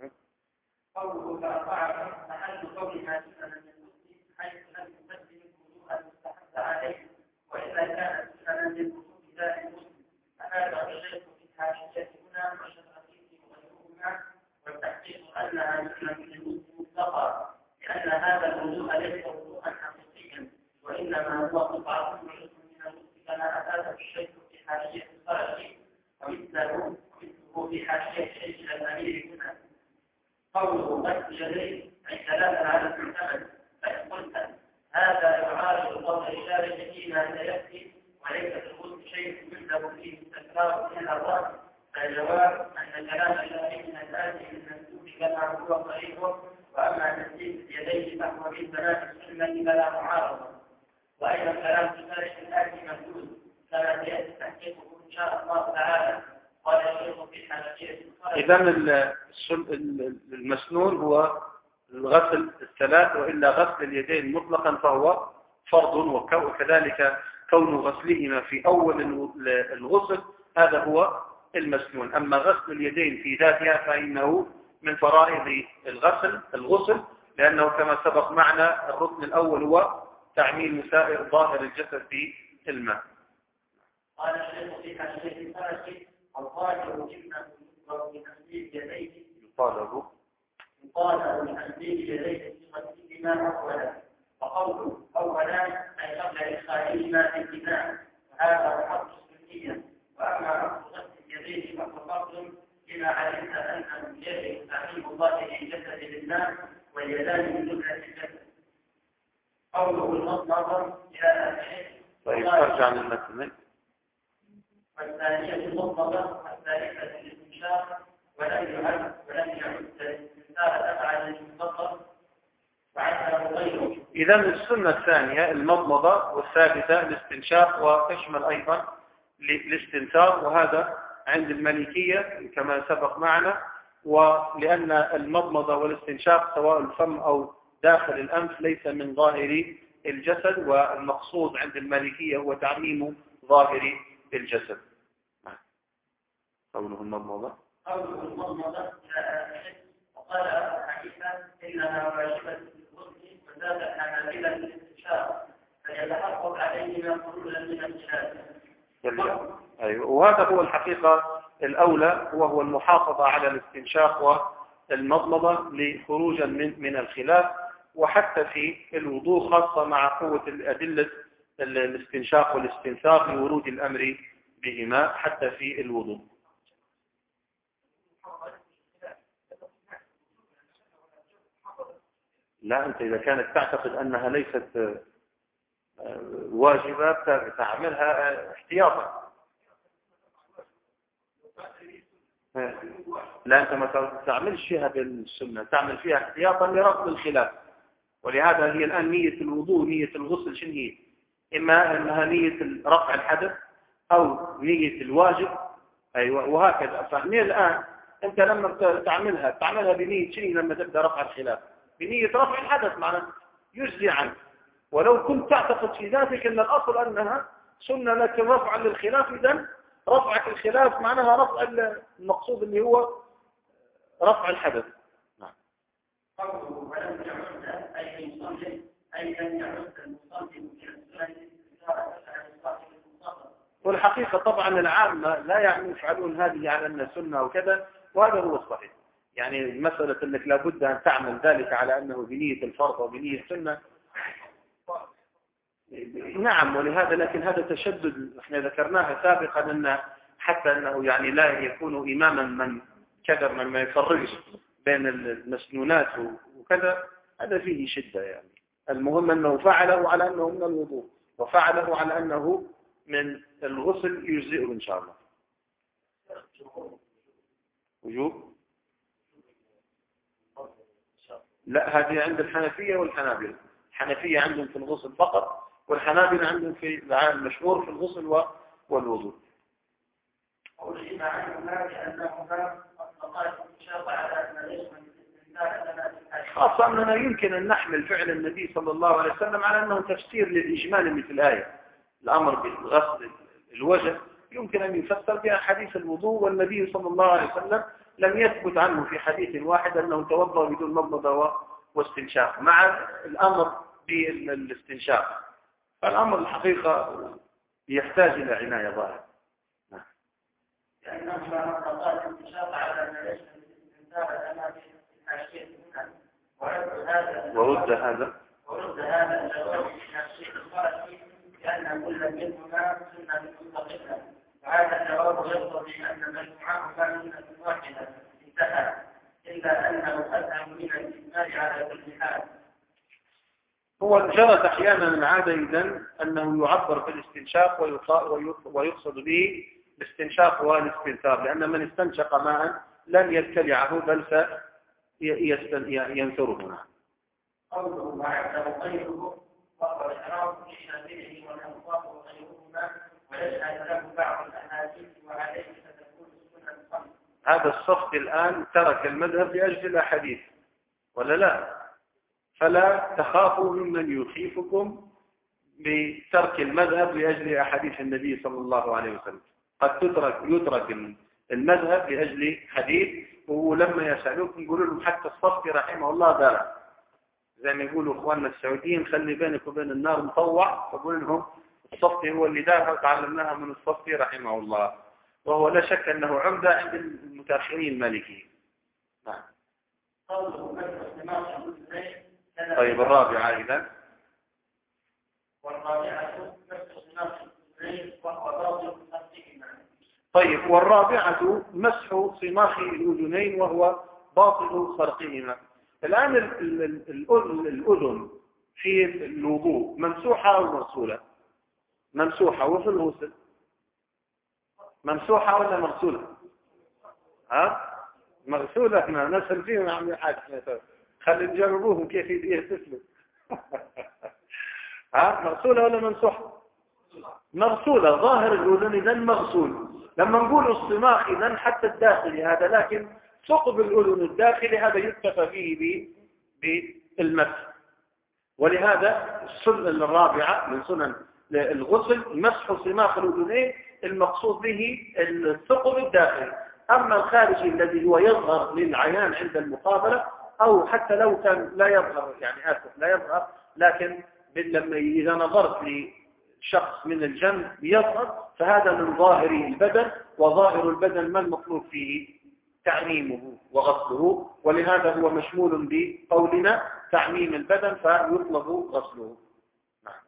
Speaker 4: قوله فأربعة محل قولها سنة للغسل حيث لم يقدم الوضوء المستحب عليه، وإذا كانت سنة للوضوء لا للغسل فهذا الشيخ في حاشية هنا وشرحيه وغيرهما، والتحقيق أنها سنة للغسل مطلقة، لأن هذا الوضوء ليس وضوءا حقيقيا، وإنما هو قطعة من الغسل كما أفاد الشيخ في حاشية الفرشي، ومثله مثله في حاشية شيخ الأمير هنا. قوله غسل يديه أي ثلاثة على المعتمد، فإن قلت هذا يعارض قول الشارع فيما سيأتي وليس في الغسل شيء مثله فيه التكرار إلى الرأس، فالجواب أن كلام الشارع الآتي من المكتوب كما هو صحيح، وأما تسليم يديه فهو من بنات السنة بلا معارضة، وأيضا كلام الشارع الآتي مكتوب كما سيأتي تحقيقه إن شاء الله تعالى. قال الشيخ في حاشية
Speaker 3: إذن المسنون هو الغسل الثلاث، وإلا غسل اليدين مطلقا فهو فرض، وكذلك كون غسلهما في أول الغسل هذا هو المسنون. أما غسل اليدين في ذاتها فإنه من فرائض الغسل الغسل لأنه كما سبق معنا الركن الأول هو تعميم سائر ظاهر الجسد بالماء.
Speaker 4: قال الشيخ في حاشية الفرشي الظاهر جبنه وبتسليم يديه
Speaker 3: يطالب
Speaker 4: يطالب بتسليم يديه في غسلهما أولا، وقوله أولا أي قبل إدخالهما في الإناء، وهذا حق السنية. وأما أمر غسل اليدين فهو فرض لما علمت أنه يجب تعميم ظاهر الجسد بالماء واليدان من جملة الجسد. قوله المضمضة إلى آخره.
Speaker 3: طيب أرجع للمتن.
Speaker 4: والثانية المضمضة والثالثة الاستنشاق، ولم يعد ولم يعد الاستنشاق تبعا للمضمضة وعنده غيره.
Speaker 3: إذا السنة الثانية المضمضة، والثالثة الاستنشاق، وتشمل أيضا الاستنثار، وهذا عند المالكية كما سبق معنا، ولأن المضمضة والاستنشاق سواء الفم أو داخل الأنف ليس من ظاهر الجسد، والمقصود عند المالكية هو تعميم ظاهر الجسد. قوله المضمضة
Speaker 4: قوله المضمضة إلى آخره. وقال أبو حنيفة إنها واجبة في الغسل، وزاد الحنابلة في الاستنشاق، فيتحقق عليهما خروجا من الخلاف.
Speaker 3: أيوة. وهذا هو الحقيقة الأولى، وهو المحافظة على الاستنشاق والمضمضة لخروجا من من الخلاف، وحتى في الوضوء خاصة مع قوة الأدلة الاستنشاق والاستنثار لورود الأمر بهما حتى في الوضوء. لا، أنت إذا كانت تعتقد أنها ليست واجبة تعملها احتياطا. لا، أنت ما تعملش فيها بالسنة، تعمل فيها احتياطا لرفض الخلاف. ولهذا هي الآن نية الوضوء نية الغسل شنو هي؟ إما أنها نية رفع الحدث أو نية الواجب، أيوة، وهكذا. فهي الآن أنت لما تعملها تعملها بنية شنو؟ لما تبدأ رفع الخلاف بنية رفع الحدث معناه يجزي عنك. ولو كنت تعتقد في ذاتك أن الأصل أنها سنة لكن رفعا للخلاف، إذن رفعك الخلاف معناها رفع المقصود اللي هو رفع الحدث.
Speaker 4: نعم. قوله ولم يعد أي المصلي أي لم يعد المصلي من السنة
Speaker 3: والحقيقة طبعا العامة لا يعني يفعلون هذه على أنها سنة وكذا، وهذا هو الصحيح. يعني مسألة أنك لابد أن تعمل ذلك على أنه بنية الفرض وبنية السنة، نعم، ولهذا لكن هذا تشدد احنا ذكرناها سابقا أن حتى أنه يعني لا يكون إماما من كذا من ما يفرقش بين المسنونات وكذا، هذا فيه شدة. يعني المهم أنه فعله على أنه من الوضوء، وفعله على أنه من الغسل يجزئه إن شاء الله. وجوب؟ لا، هذه عند الحنفية والحنابلة. الحنفية عندهم في الغسل فقط، والحنابلة عندهم في المشهور في الغسل والوضوء.
Speaker 4: أولئك عنهم لأنهم شرط على أن يشمل
Speaker 3: خاصة أننا يمكن أن نحمل فعل النبي صلى الله عليه وسلم على أنه تفسير للإجمال مثل الآية. الأمر بغسل الوجه يمكن أن يفسر بها حديث الوضوء، والنبي صلى الله عليه وسلم لم يثبت عنه في حديث واحد أنه توضأ بدون مضمضة واستنشاق، مع الأمر بالاستنشاق. فالأمر الحقيقة يحتاج إلى عناية ظاهرة.
Speaker 4: لأنهم قال انتشاط على أن يشمل الاستنساخ لما في الحاشية هنا، ورد هذا
Speaker 3: ورد هذا
Speaker 4: ورد هذا الجواب في الحاشية الخارجي لأن كل منهما سنة مستقلة، وهذا الجواب يقتضي أن مجموعهما سنة واحدة انتهى، إلا أنه أسهل من الإجمال على كل حال.
Speaker 3: هو جرت أحيانا العادة إذن أنه يعبر بالاستنشاق ويقصد به الاستنشاق والاستنثار، لأن من استنشق ماء لن يبتلعه بل سينثره.
Speaker 4: قوله وعده غيره وهو الإعراب لشافعه والأنصاف وغيرهما، ويشهد له بعض الأحاديث وعليه فتكون السنة الخمس.
Speaker 3: هذا الصف الآن ترك المذهب لأجل الأحاديث ولا لا؟ فلا تخافوا ممن يخيفكم بترك المذهب لأجل أحاديث النبي صلى الله عليه وسلم. قد تترك يترك المذهب لأجل حديث، ولما يسألوكم يقولوا لهم حتى الصفي رحمه الله دار، زي ما يقولوا إخواننا السعوديين خلي بينك وبين النار مطوع، فقول لهم الصفي هو اللي دارها وتعلمناها من الصفي رحمه الله، وهو لا شك أنه عمدة عند المتأخرين المالكيين. نعم. طيب الرابعة إذا
Speaker 4: والرابعة
Speaker 3: طيب والرابعة مسح صماخ الأذنين وهو باطل خرقهما. الآن الأذن في الوضوء ممسوحة أو مغسولة؟ ممسوحة. وفي الغسل ممسوحة ولا مغسولة؟ ها؟ مغسولة. احنا نسأل فيهم عم يحاج خلي نجربوهم كيف يستسلم. ها؟ مغسولة ولا ممسوحة؟ مغسولة. ظاهر الأذن إذن مغسول. لما نقول الصماخ إذن حتى الداخلي هذا، لكن ثقب الأذن الداخلي هذا يكتفى فيه بالمسح. ولهذا السنة الرابعة من سنن الغسل مسح صماخ الأذنين، المقصود به الثقب الداخلي. أما الخارجي الذي هو يظهر للعيان عند المقابلة، أو حتى لو كان لا يظهر، يعني آسف لا يظهر، لكن لما إذا نظرت لشخص من الجنب يظهر، فهذا من ظاهر البدن، وظاهر البدن ما المطلوب فيه تعميمه وغسله، ولهذا هو مشمول بقولنا تعميم البدن فيطلب غسله. نعم.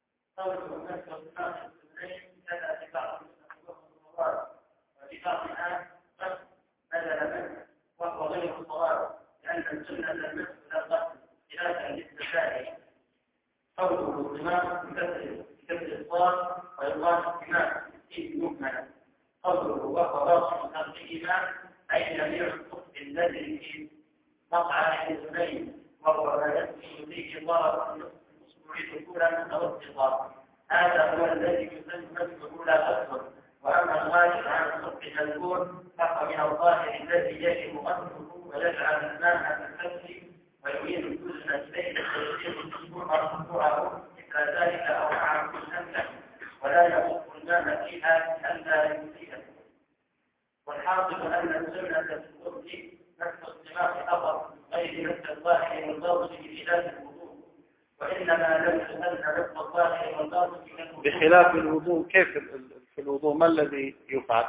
Speaker 4: وهو غير الصواب، لأن السنة المسح لا غسل خلافا للسائل. قوله الصماخ بكسر الصاد ويقال الصماخ في مهمل. قوله وهو باطل خلقهما أي جميع الصف الذي في مقعد الأذنين، وهو ما يدخل فيه ضرر الأصبع دخولا متوسطا، هذا هو الذي يسمى مسحه لا غسل. وأما الغالب عن الصف المذكور فهو من الظاهر الذي يجب غسله، ويجعل الماء في الكف ويعين كل نسبين ويصير الأسبوع مرفوعه مثل ذلك أو معه الأمثل، ولا يصب الماء فيها لئلا يمسكه. والحاصل أن السنة في الغسل مسح الصماخ فقط غير مسح الظاهر والباطن بخلاف الوضوء، وإنما لم يسن مسح الظاهر والباطن
Speaker 3: بخلاف الوضوء. كيف في الوضوء ما الذي يفعل؟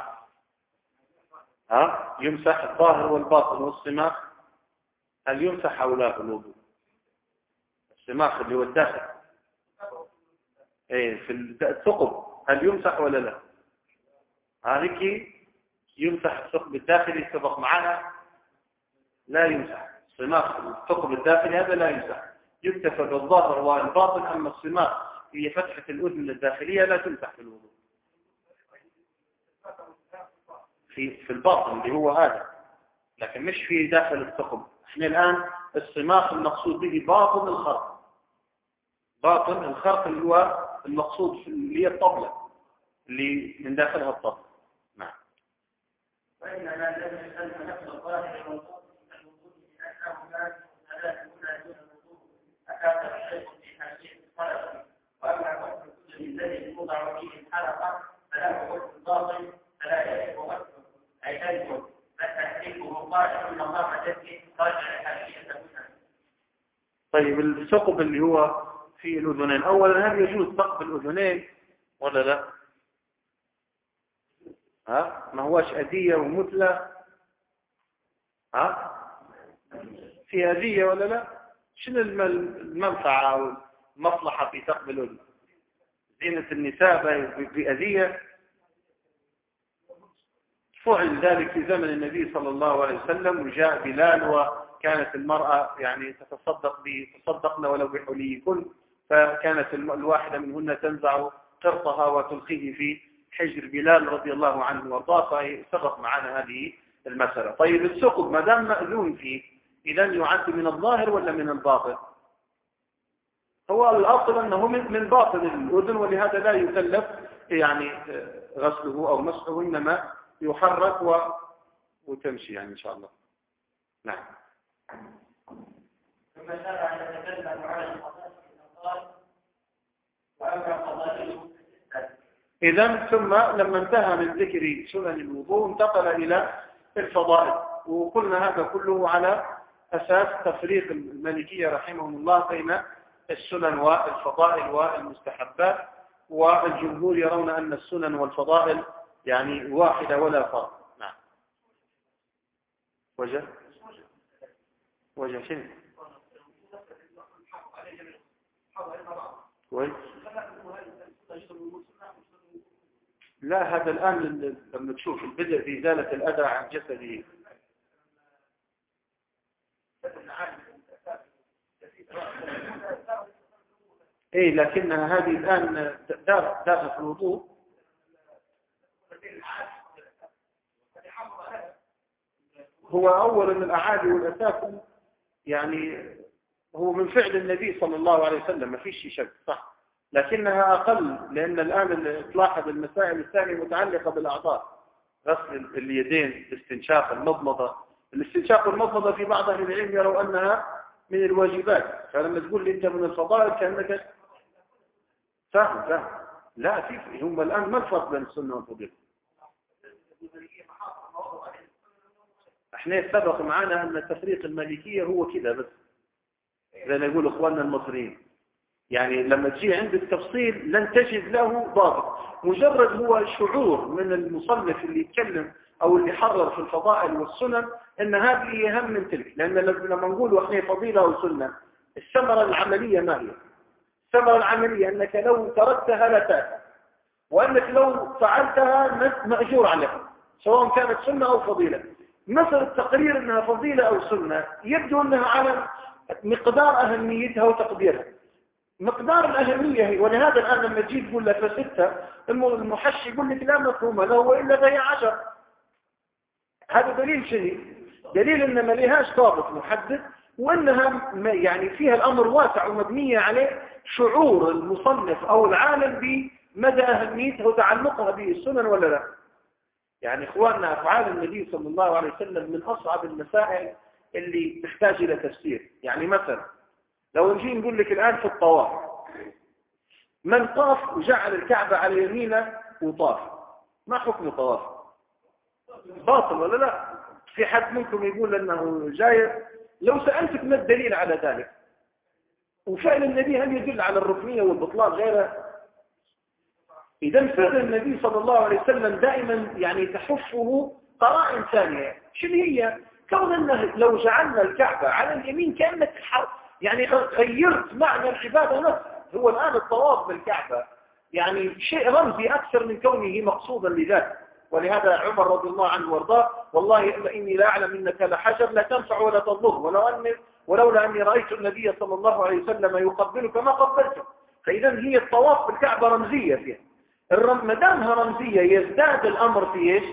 Speaker 3: ها؟ يمسح الظاهر والباطن والصماخ. هل يمسح أو لا في الوضوء؟ الصماخ اللي هو الداخل، ايه في الثقب، هل يمسح ولا لا؟ هذيك يمسح الثقب الداخلي سبق معنا، لا يمسح الصماخ. الثقب الداخلي هذا لا يمسح، يكتفى بالظاهر والباطن. أما الصماخ هي فتحة الأذن الداخلية لا تمسح في الوضوء. في في الباطن اللي هو هذا، لكن مش في داخل الثقب. احنا الآن الصماخ المقصود به باطن الخرق، باطن الخرق اللي هو المقصود في اللي هي الطبلة اللي من داخلها الطبل. نعم.
Speaker 4: وإنما لم يسلم نفس الظاهر والوضوء من الوضوء من أنه لا لا يكون دون الوضوء أكاد الشيخ في حديث الطلب. وأما وقت كل الذي يوضع فيه الحلقة فلا هو الباطن فلا يجب وقته أي لا يجب فتحريكه قال إن الله جل راجع حاشية.
Speaker 3: طيب الثقب اللي هو في الأذنين، أولا هل يجوز ثقب الأذنين ولا لا؟ ها؟ ما هوش أذية ومثلى؟ ها؟ في أذية ولا لا؟ شنو المنفعة أو المصلحة في ثقب الأذن؟ زينة النساء بأذية؟ فعل ذلك في زمن النبي صلى الله عليه وسلم، وجاء بلال وكانت المرأة يعني تتصدق بتصدقن ولو بحليكن، فكانت الواحدة منهن تنزع قرطها وتلقيه في حجر بلال رضي الله عنه وارضاه، فسبق معنا هذه المسألة. طيب الثقب ما دام مأذون فيه إذا يعد من الظاهر ولا من الباطن؟ هو الأصل أنه من باطن الأذن، ولهذا لا يكلف يعني غسله أو مسحه، إنما يحرك و... وتمشي يعني إن شاء الله. نعم.
Speaker 4: ثم شرع يتكلم على القضاء وأما قضاء.
Speaker 3: إذن ثم لما انتهى من ذكر سنن الوضوء انتقل إلى الفضائل، وقلنا هذا كله على أساس تفريق المالكية رحمهم الله بين السنن والفضائل والمستحبات، والجمهور يرون أن السنن والفضائل يعني واحدة ولا فرق. نعم. وجه وجه شنو؟ كويس. لا هذا الآن لما تشوف البدء في إزالة الأذى عن جسده. إيه لكنها هذه الآن داخل في الوضوء. هو أولا الأعادي والأساس يعني هو من فعل النبي صلى الله عليه وسلم، ما فيش شك صح، لكنها أقل، لأن الآن تلاحظ المسائل الثانية متعلقة بالأعضاء، غسل اليدين، الاستنشاق، المضمضة. الاستنشاق والمضمضة في بعض أهل العلم يروا أنها من الواجبات، فلما تقول لي أنت من الفضائل كأنك فاهم فاهم. لا في هم الآن ما الفرق بين السنة والفضيلة؟ احنا سبق معنا أن التفريق المالكية هو كده بس، زي ما يقول إخواننا المصريين، يعني لما تجي عند التفصيل لن تجد له ضابط، مجرد هو شعور من المصنف اللي يتكلم أو اللي حرر في الفضائل والسنن أن هذه أهم من تلك. لأن لما نقول احنا فضيلة وسنة، الثمرة العملية ما هي؟ الثمرة العملية أنك لو تركتها لا تأثم، وأنك لو فعلتها مأجور عليها سواء كانت سنة أو فضيلة. مثل التقرير أنها فضيلة أو سنة يبدو أنها على مقدار أهميتها وتقديرها، مقدار الأهمية. ولهذا الآن لما تجي تقول لك فستة المحشي يقول لك لا مفهوم له وإلا فهي عشر. هذا دليل شيء، دليل أن ما لهاش ضابط محدد، وأنها يعني فيها الأمر واسع ومبنية عليه شعور المصنف أو العالم بمدى أهميتها وتعلقها بالسنن ولا لا. يعني إخواننا أفعال النبي صلى الله عليه وسلم من أصعب المسائل اللي تحتاج إلى تفسير. يعني مثلا لو نجي نقول لك الآن في الطواف، من طاف وجعل الكعبة على يمينه وطاف، ما حكم طواف؟ باطل ولا لا؟ في حد منكم يقول أنه جايز؟ لو سألتك ما الدليل على ذلك؟ وفعل النبي هل يدل على الركنية والبطلان غيره؟ إذا فعل النبي صلى الله عليه وسلم دائما يعني تحفه قرائن ثانية. شنو هي؟ كون أنه لو جعلنا الكعبة على اليمين كأنك يعني غيرت معنى العبادة نفسه. هو الآن الطواف بالكعبة يعني شيء رمزي أكثر من كونه مقصودا لذاته. ولهذا عمر رضي الله عنه وارضاه والله إني لا أعلم إنك لحجر لا تنفع ولا تضر، ولو أني ولولا أني رأيت النبي صلى الله عليه وسلم يقبلك ما قبلته. فإذا هي الطواف بالكعبة رمزية فيها. ما دامها رمزية يزداد الأمر في إيش؟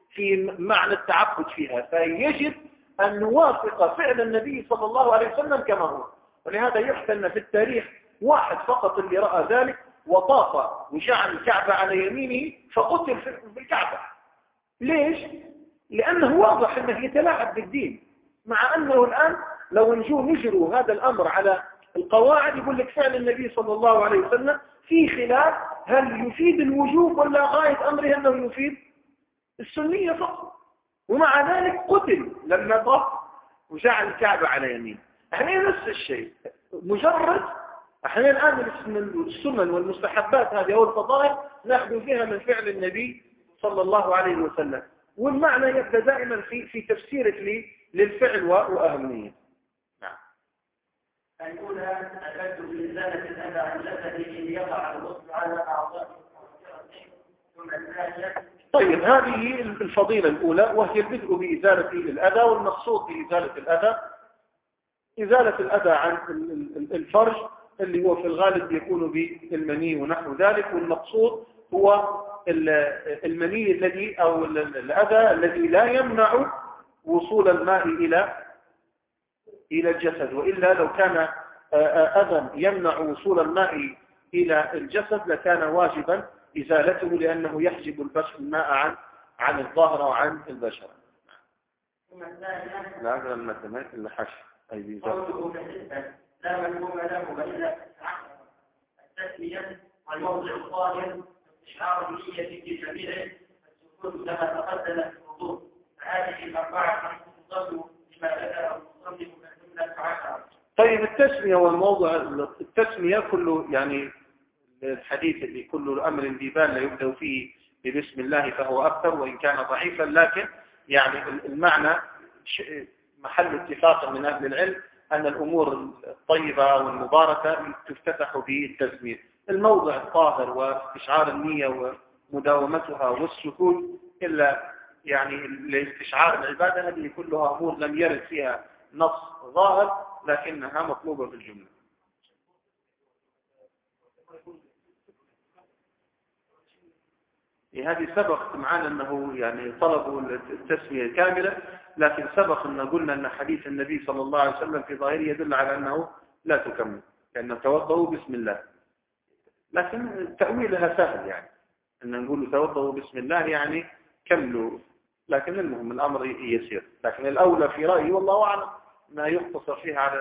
Speaker 3: في معنى التعبد فيها، فيجب أن نوافق فعل النبي صلى الله عليه وسلم كما هو. ولهذا يحكى أن في التاريخ واحد فقط اللي رأى ذلك وطاف وجعل الكعبة على يمينه فقتل في الكعبة. ليش؟ لأنه واضح أنه يتلاعب بالدين، مع أنه الآن لو نجوا نجروا هذا الأمر على القواعد يقول لك فعل النبي صلى الله عليه وسلم في خلاف هل يفيد الوجوب ولا غاية أمره أنه يفيد السنية فقط، ومع ذلك قتل لما طاف وجعل الكعبة على يمين. احنا نفس الشيء، مجرد احنا الآن السنن والمستحبات هذه أو الفضائل نأخذ فيها من فعل النبي صلى الله عليه وسلم، والمعنى يبدأ دائما في في تفسيرك لي للفعل وأهمية.
Speaker 4: نعم. الأولى الرد بإزالة الأذى عن جسده ليقع الغسل على أعضاء. ثم الثانية.
Speaker 3: طيب هذه الفضيلة الأولى وهي البدء بإزالة الأذى، والمقصود بإزالة الأذى إزالة الأذى عن الفرج اللي هو في الغالب يكون بالمني ونحو ذلك، والمقصود هو المني الذي أو الأذى الذي لا يمنع وصول الماء إلى إلى الجسد، وإلا لو كان أذى يمنع وصول الماء إلى الجسد لكان واجبا إزالته، لأنه يحجب الماء عن عن الظاهر وعن البشرة. لا هذا المثل اللي حش أي بيزال.
Speaker 4: لا مفهوم له إلا التسمية والموضع الظاهر استشعار النية في جميعه السكون كما تقدم في الوضوء. فهذه الأربعة تنضم لما ذكره المصنف كالجملة عشرة.
Speaker 3: طيب التسمية والموضع التسمية كله يعني الحديث اللي كل أمر ببال لا يبدأ فيه ببسم الله فهو أكثر وإن كان ضعيفا، لكن يعني المعنى محل اتفاق من أهل العلم أن الأمور الطيبة والمباركة تفتتح بالتسمية. الموضع الطاهر واستشعار النية ومداومتها والسكون إلا يعني لاستشعار العبادة، هذه كلها أمور لم يرد فيها نص ظاهر لكنها مطلوبة في الجملة. هذه سبق معنا أنه يعني طلبوا التسمية كاملة، لكن سبق أن قلنا أن حديث النبي صلى الله عليه وسلم في ظاهره يدل على أنه لا تكمل، لأن توضؤوا بسم الله، لكن تأويلها سهل يعني أن نقول توضؤوا بسم الله يعني كملوا، لكن المهم الأمر يسير، لكن الأولى في رأيي والله أعلم ما يختصر فيها على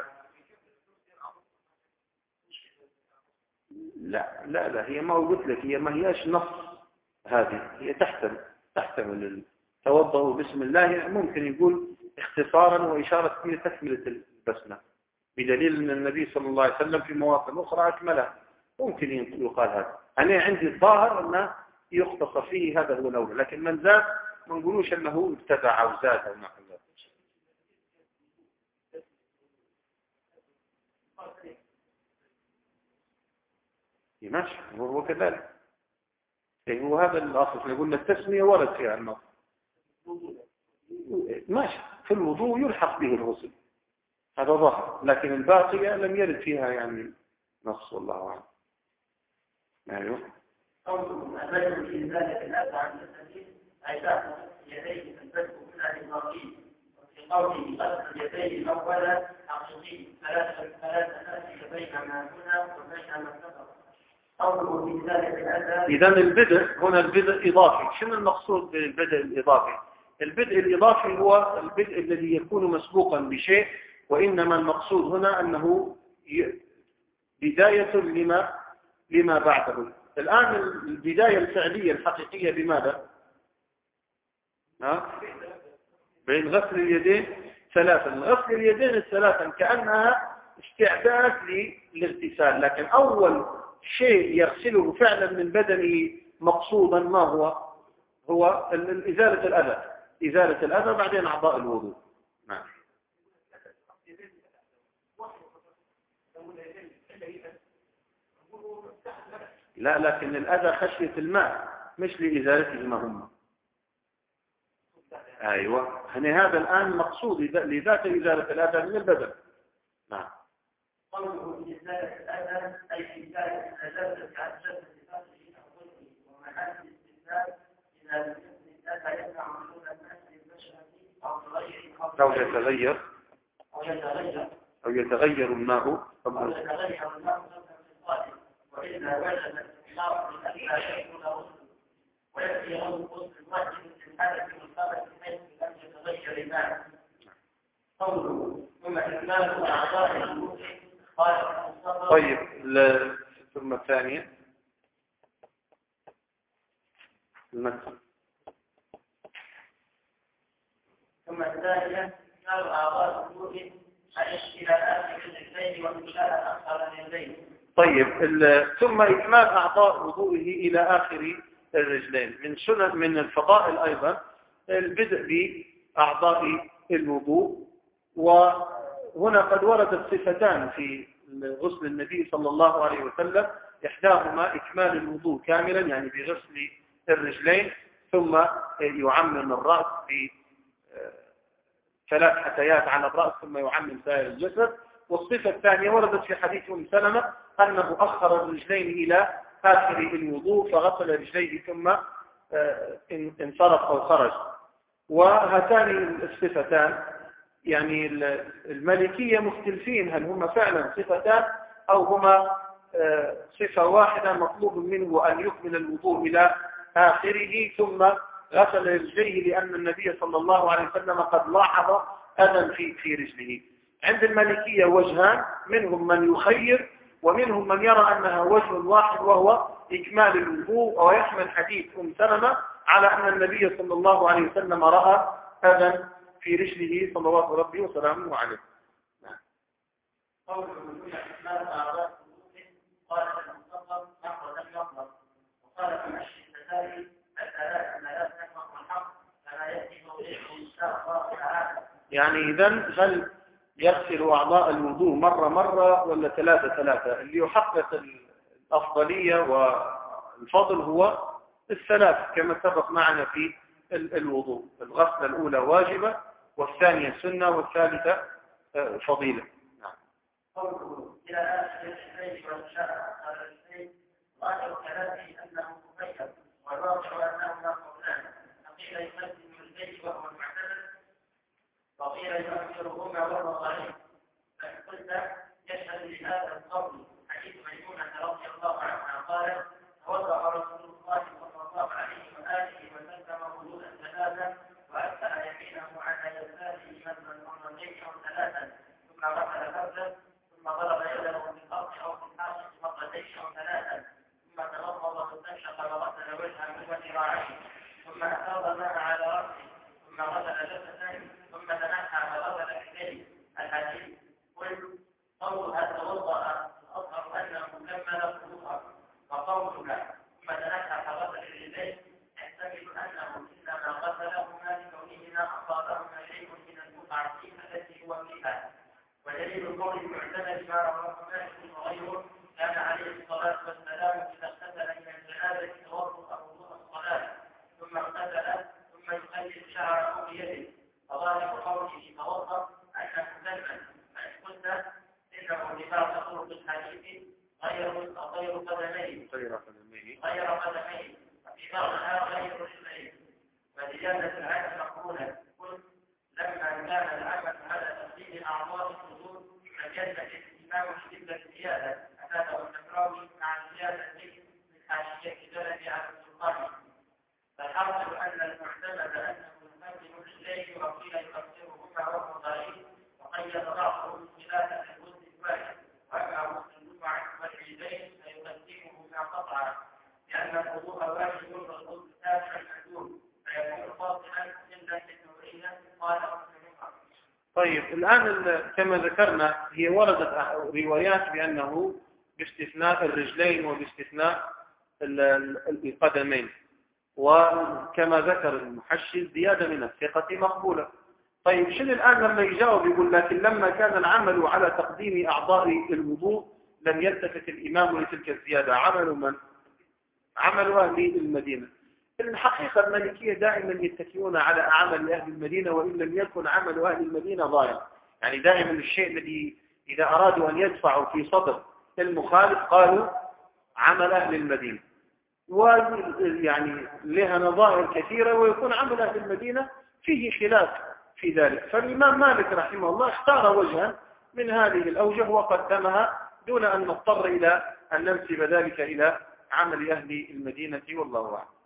Speaker 3: لا لا لا هي ما قلت لك هي ما هياش نص، هذه هي تحتمل تحتمل توضؤوا بسم الله، ممكن يقول اختصارا وإشارة إلى تكملة البسمة، بدليل أن النبي صلى الله عليه وسلم في مواطن أخرى أكملها، ممكن يقال هذا. أنا عندي الظاهر أنه يختصر فيه هذا هو الأولى، لكن من زاد ما نقولوش أنه ابتدع أو زاد أو نحو ذلك. ماشي هو كذلك، هو هذا الأصل احنا قلنا التسمية ورد فيها النص ماشي، في الوضوء يلحق به الغسل هذا ظاهر، لكن الباقية لم يرد فيها يعني نص والله أعلم. ايوه
Speaker 4: قوله البدء في ذلك الأذى عن التسليم أي تأخذ يديه البدء منها للمرضي، وفي قوله غسل اليدين أولا حقيقي ثلاثة ثلاثة ناس بين ما هنا وبين ما سبق.
Speaker 3: إذا البدء هنا البدء إضافي. شنو المقصود بالبدء الإضافي؟ البدء الإضافي هو البدء الذي يكون مسبوقا بشيء، وإنما المقصود هنا أنه بداية لما لما بعده. الآن البداية الفعلية الحقيقية بماذا؟ ها؟ بين غسل اليدين ثلاثا. غسل اليدين الثلاثا كأنها استعداد للاغتسال، لكن أول شيء يغسله فعلا من بدنه مقصودا ما هو؟ هو إزالة الأذى، إزالة الأذى بعدين أعضاء الوضوء. نعم. لا لكن الأذى خشية الماء مش لإزالتهما هم. أيوة يعني هذا الآن مقصود لذات إزالة الأذى من البدن. نعم.
Speaker 4: قوله إزالة الأذى أي إزالة الأذى عن جسد الفرد أو غيره، ومحل الاستثناء إذا لم يكن الأذى يمنع وصول
Speaker 3: أو يتغير
Speaker 4: أو يتغير
Speaker 3: أو يتغير الماء
Speaker 4: أو يتغير الماء قبل الانتقال، وإذا وجد الإمام لألا يكون غسل ويأتي غسل الواجب في الحالة والخبث حيث لم يتغير الماء. قوله ثم إكمال أعضاء الوضوء قال المصطفى.
Speaker 3: طيب ثم الثانية المثل.
Speaker 4: ثم الثانية إكمال أعضاء الوضوء إلى آخر الرجلين وإنشاء أسفل الرجلين.
Speaker 3: طيب ثم إكمال أعضاء وضوئه إلى آخر الرجلين. من سنن من الفضائل أيضا البدء بأعضاء الوضوء، وهنا قد وردت صفتان في غسل النبي صلى الله عليه وسلم، إحداهما إكمال الوضوء كاملا يعني بغسل الرجلين ثم يعمم الرأس بثلاث حثيات على الرأس ثم يعمم سائر الجسد. والصفة الثانية وردت في حديث أم سلمة أنه أخر الرجلين إلى آخر الوضوء فغسل رجليه ثم انصرف أو خرج. وهاتان الصفتان يعني المالكية مختلفين هل هما فعلا صفتان أو هما صفة واحدة مطلوب منه أن يكمل الوضوء إلى آخره ثم غسل رجليه، لأن النبي صلى الله عليه وسلم قد لاحظ أذى في في رجله. عند المالكية وجهان، منهم من يخير ومنهم من يرى أنها وجه واحد وهو إكمال الوضوء، ويحمل حديث أم سلمة على أن النبي صلى الله عليه وسلم رأى أذى في رجله صلوات ربي وسلامه عليه.
Speaker 4: قوله من إكمال أعضاء الوضوء قال المصطفى نحو لم يطلق، وقال في مشي التسالي الثلاث لا تكفر الحق فلا يأتي توضيحه إن شاء الله تعالى.
Speaker 3: يعني إذن هل يغسل أعضاء الوضوء مرة مرة ولا ثلاثة ثلاثة؟ اللي يحقق الأفضلية والفضل هو الثلاث كما سبق معنا في الوضوء. الغسلة الأولى واجبة والثانية سنة والثالثة فضيلة.
Speaker 4: نعم. قوله إلى آخر الشيء والشرع على الشيء ظاهر كلامه أنه مخير والواقع أنه لا قولان، فقيل يقدم البيت وهو المعتدل وقيل يؤخرهما وهو غريب. فإن قلت يشهد لهذا القول حديث ميمونة رضي الله عنها قالت توضأ رسول الله صلى الله عليه وآله وسلم وضوءا ثلاثا وأسأل يمينه على يساره مثلا مرتين أو ثلاثا ثم غسل فرجه ثم ضرب يده بالأرض أو بالحاشية مرتين أو ثلاثا ثم تنفض واستنشق وغسل وجهه وذراعيه ثم أفاض الماء على رأسه ثم غسل جسده ثم تنحى وغسل رجليه. الحديث قلت قولها توضأ الأظهر أنه كمل وضوءه، وقولها ثم تنحى فغسل رجليه يحتمل أنه إنما غسلهما لكونهما أصابهما شيء من البقعة التي هو فيها. ودليل القول المعتمد ما رواه مالك وغيره كان عليه الصلاة والسلام إذا اغتسل من الجنابة توضأ وضوء الصلاة ثم اغتسل ثم يقلل شعره بيده، فظاهر قوله توضأ أنه سلما. فإن قلت إنه لبعض طرق الحديث غير غير قدمين
Speaker 3: غير قدمين
Speaker 4: غير قدمين وفي بعضها غير رجلين وزيادة العمل مقبولة. قلت لما كان العمل على تقديم أعضاء الوضوء فجلت الاهتمام بتلك الزيادة أفاده النفراوي مع زيادة من حاشية جلد على السلطان. فالحاصل أن المعتمد أنه يقدم رجليه وقيل يقصرهما وهو ضعيف، وقيد بعضهم خلافا للغسل الواحد، وأما غسل الجمعة والعيدين فيقدمهما قطعا لأن الوضوء واجب والغسل تابع المندوب فيكون فاصلا إلا بالنورية. قال
Speaker 3: طيب الآن كما ذكرنا هي وردت روايات بأنه باستثناء الرجلين وباستثناء القدمين، وكما ذكر المحشي زيادة من الثقة مقبولة. طيب شنو الآن لما يجاوب يقول لكن لما كان العمل على تقديم أعضاء الوضوء لم يلتفت الإمام لتلك الزيادة؟ عمل من؟ عمل أهل المدينة. الحقيقة المالكية دائما يتكئون على عمل أهل المدينة وإن لم يكن عمل أهل المدينة ضائع. يعني دائما الشيء الذي إذا أرادوا أن يدفعوا في صدر المخالف قالوا عمل أهل المدينة، ويعني لها نظائر كثيرة، ويكون عمل أهل المدينة فيه خلاف في ذلك. فالإمام مالك رحمه الله اختار وجها من هذه الأوجه وقدمها دون أن نضطر إلى أن ننسب ذلك إلى عمل أهل المدينة والله أعلم.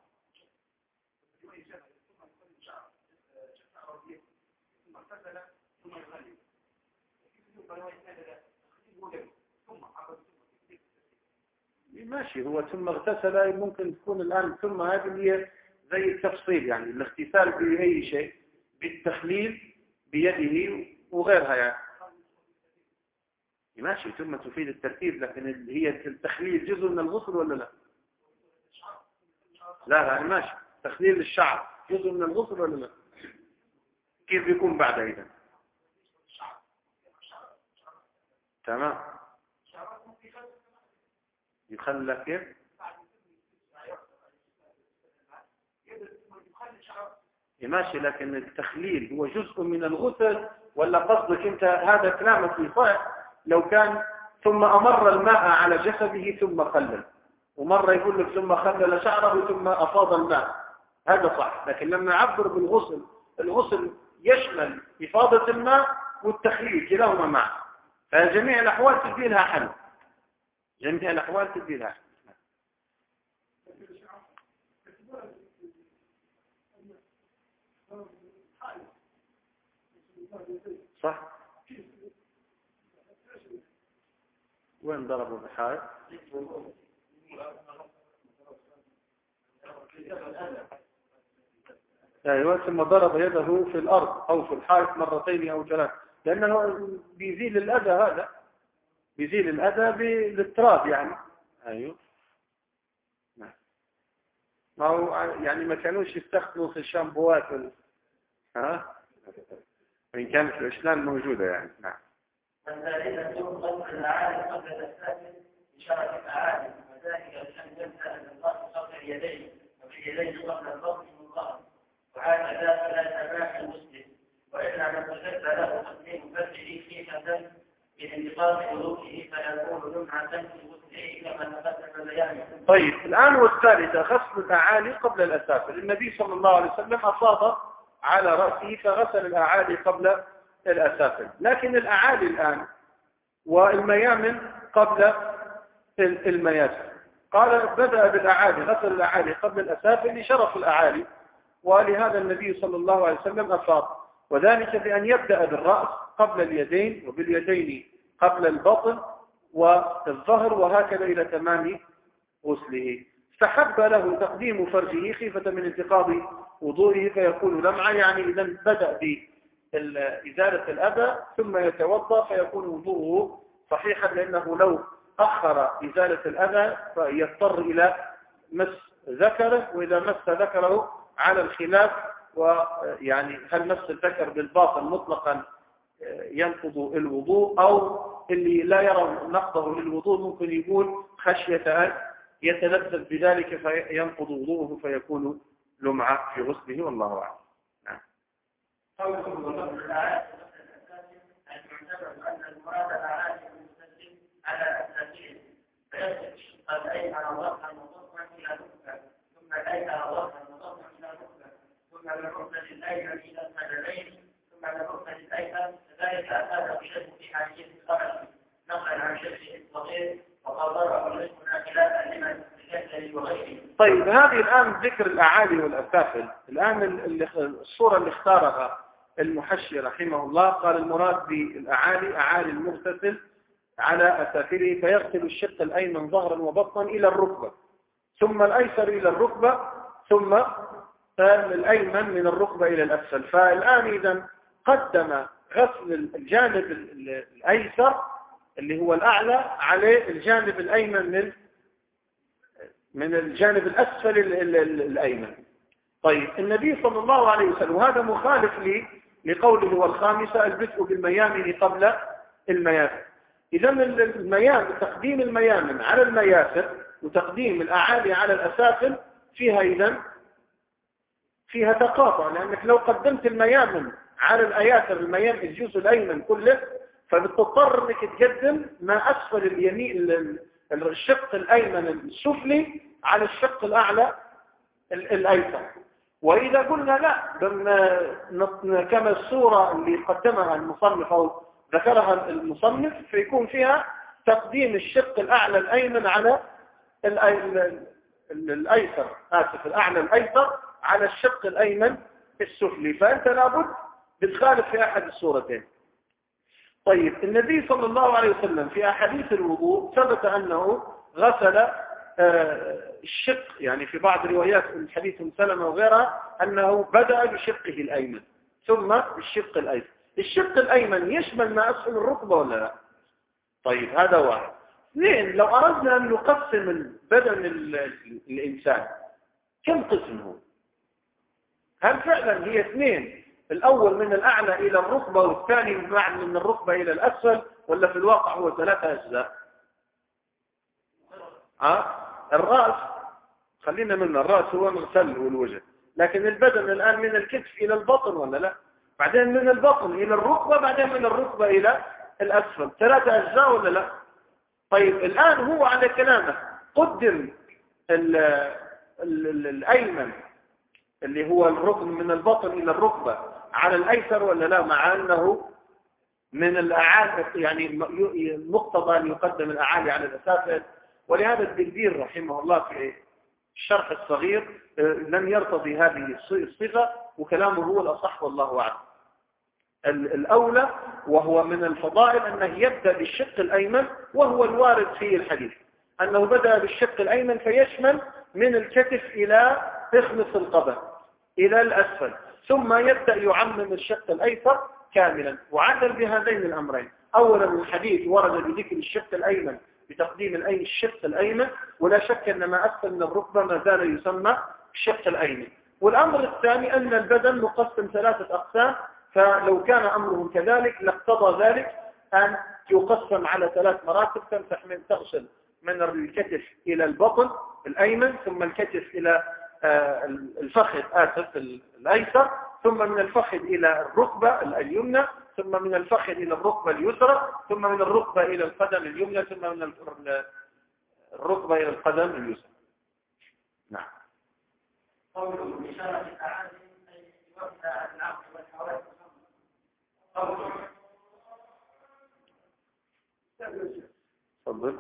Speaker 3: ماشي، هو ثم اغتسل ممكن تكون الآن ثم هذه هي زي التفصيل، يعني الاغتسال بأي شيء، بالتخليل بيده وغيرها يعني. ماشي، ثم تفيد الترتيب، لكن هي التخليل جزء من الغسل ولا لا؟ لا لا ماشي، تخليل الشعر جزء من الغسل ولا لا؟ كيف يكون بعد إذا؟ تمام، يخلى كيف؟ ماشي، لكن التخليل هو جزء من الغسل ولا قصدك انت هذا كلامك صحيح لو كان ثم أمر الماء على جسده ثم خلل، ومرة يقول لك ثم خلل شعره ثم أفاض الماء، هذا صح. لكن لما نعبر بالغسل، الغسل يشمل إفاضة الماء والتخليل كلاهما معا، فجميع الأحوال تدي لها حل، جميع الأحوال تدي لها حل. صح. وين ضربوا بحائط؟ ايوه، ثم ضرب يده في الارض او في الحائط مرتين او ثلاث، لانه بيزيل الاذى، هذا بيزيل الاذى بالتراب يعني. ايوه نعم، ما هو يعني ما كانوش يستخدموا في الشامبوات وال... ها وإن كانت الأشلال موجودة يعني. نعم.
Speaker 4: الثالثة قصر الأعالي قبل الأساس بشرف الأعالي، وذلك لأن يبدأ بالرأس قبل اليدين وباليدين قبل الرأس والظهر، وهكذا لا تباح المسلم، وإلا لم تجد له تقديم فرجه خيفة بانتقاص وضوءه فيكون لمعة في غسله كما تقدم بيانه.
Speaker 3: طيب، الآن والثالثة غسل الأعالي قبل الأسافل. النبي صلى الله عليه وسلم أفاض على رأسه فغسل الأعالي قبل الأسافل، لكن الأعالي الآن والميامن قبل المياسر. قال بدأ بالأعالي، غسل الأعالي قبل الأسافل لشرف الأعالي، ولهذا النبي صلى الله عليه وسلم أفاض، وذلك بأن يبدأ بالرأس قبل اليدين، وباليدين قبل البطن والظهر، وهكذا إلى تمام غسله. استحب له تقديم فرجه خيفة من انتقاض وضوئه فيكون لمعة، يعني إذا بدأ بإزالة الأذى ثم يتوضأ فيكون وضوءه صحيحا، لأنه لو أخر إزالة الأذى فيضطر إلى مس ذكره، وإذا مس ذكره على الخلاف، ويعني هل مس الذكر بالباطن مطلقا ينقض الوضوء، أو اللي لا يرى نقضه للوضوء ممكن يقول خشية أن يتلذذ بذلك فينقض وضوءه فيكون لمعة في غسله، والله أعلم. نعم.
Speaker 4: قوله وضوء الأعالي أن يعتبر أن المراد الأعالي المستسلم على أساسين، فيصل قد أيها وضعا مضطرا إلى ركبة، ثم أيها وضعا مضطرا إلى ركبة، ثم بالركبة الأيمن إلى القدمين، ثم بالركبة الأيمن، كذلك أفاد بشيء في حديث الخبر نقل عن شيخ الصغير وقرره شيخنا خلافا لمن تكلم وغيره.
Speaker 3: طيب، هذه الآن ذكر الأعالي والأسافل. الآن الصورة اللي اختارها المحشي رحمه الله قال المراد بالأعالي أعالي المغتسل على أسافله، فيغسل الشق الأيمن ظهرا وبطنا إلى الركبة، ثم الأيسر إلى الركبة، ثم الأيمن من الركبة إلى الأسفل. فالآن إذا قدم غسل الجانب الأيسر اللي هو الأعلى على الجانب الأيمن من من الجانب الأسفل الأيمن. طيب، النبي صلى الله عليه وسلم، وهذا مخالف لي لقوله والخامسة البدء بالميامن قبل المياسر. إذا الميامن، تقديم الميامن على المياسر وتقديم الأعالي على الأسافل فيها إذا فيها تقاطع، لأنك لو قدمت الميامن على الأياسر، الميامن الجزء الأيمن كله، فبتضطر انك تقدم ما أسفل اليمين الشق الأيمن السفلي على الشق الأعلى الأيسر. وإذا قلنا لا بل كما الصورة اللي قدمها المصنف أو ذكرها المصنف فيكون فيها تقديم الشق الأعلى الأيمن على الأيسر آسف الأعلى الأيسر على الشق الأيمن السفلي، فأنت لابد بتخالف في أحد الصورتين. طيب النبي صلى الله عليه وسلم في أحاديث الوضوء ثبت أنه غسل الشق، يعني في بعض روايات الحديث ام سلمة وغيرها أنه بدأ بشقه الأيمن ثم بالشق الأيسر. الشق الأيمن يشمل ما أسفل الركبة ولا لا؟ طيب هذا واحد. اثنين، لو أردنا أن نقسم البدن الإنسان كم قسم هو؟ هل فعلا هي اثنين، الأول من الأعلى إلى الركبة والثاني من الركبة إلى الأسفل، ولا في الواقع هو ثلاثة أجزاء؟ أه؟ الرأس خلينا من الرأس هو مغسل والوجه، لكن البدن الآن من الكتف إلى البطن ولا لا؟ بعدين من البطن إلى الركبة، بعدين من الركبة إلى الأسفل، ثلاثة أجزاء ولا لا؟ طيب الآن هو على كلامه قدم ال ال ال الأيمن اللي هو الركن من البطن إلى الركبة على الأيسر ولا لا، مع أنه من الأعالي يعني مقتضى أن يقدم الأعالي على الأسافل. ولهذا الدردير رحمه الله في الشرح الصغير لم يرتضي هذه الصفة، وكلامه هو الأصح والله أعلم. الأولى وهو من الفضائل أنه يبدأ بالشق الأيمن، وهو الوارد في الحديث أنه بدأ بالشق الأيمن فيشمل من الكتف إلى تخمص القدم إلى الأسفل، ثم يبدأ يعمم الشق الأيسر كاملا، وعدل بهذين الأمرين. أولا الحديث ورد بذكر الشق الأيمن بتقديم الأي الشق الأيمن، ولا شك أن ما أسفل من الركبة ما زال يسمى الشق الأيمن. والأمر الثاني أن البدن مقسم ثلاثة أقسام، فلو كان أمره كذلك لاقتضى ذلك أن يقسم على ثلاث مراتب، تمسح من تغسل من الكتف إلى البطن الأيمن، ثم الكتف إلى الفخذ آسف الأيسر، ثم من الفخذ إلى الركبة اليمنى، ثم من الفخذ إلى الركبة اليسرى، ثم من الركبة إلى القدم اليمنى، ثم من الركبة إلى القدم اليسرى. نعم.
Speaker 4: قوله بشارة الأعالي أي يوسع العقل والحواس. قوله
Speaker 3: تفضل.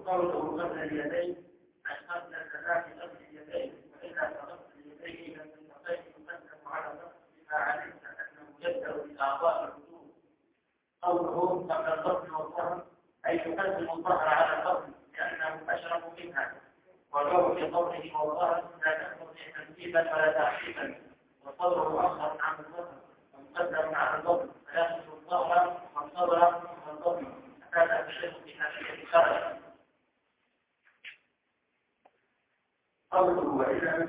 Speaker 4: قوله قبل اليدين أي قبل الثلاث قبل اليدين، وإذا قبل اليدين لم تستطيع تقدم على الرأس بما علمت أنه يبدأ بأعضاء الوضوء. قوله قبل البطن والظهر أي يقدم الظهر على البطن لأنه أشرف منها. والقول في قوله والظهر لا تستطيع ترتيبا ولا تعقيبا، وصدره أصغر عن الظهر ومقدم على البطن فيأخذ الظهر والصدر والبطن. هذا الشيخ في هذه الشرع. قوله وإذا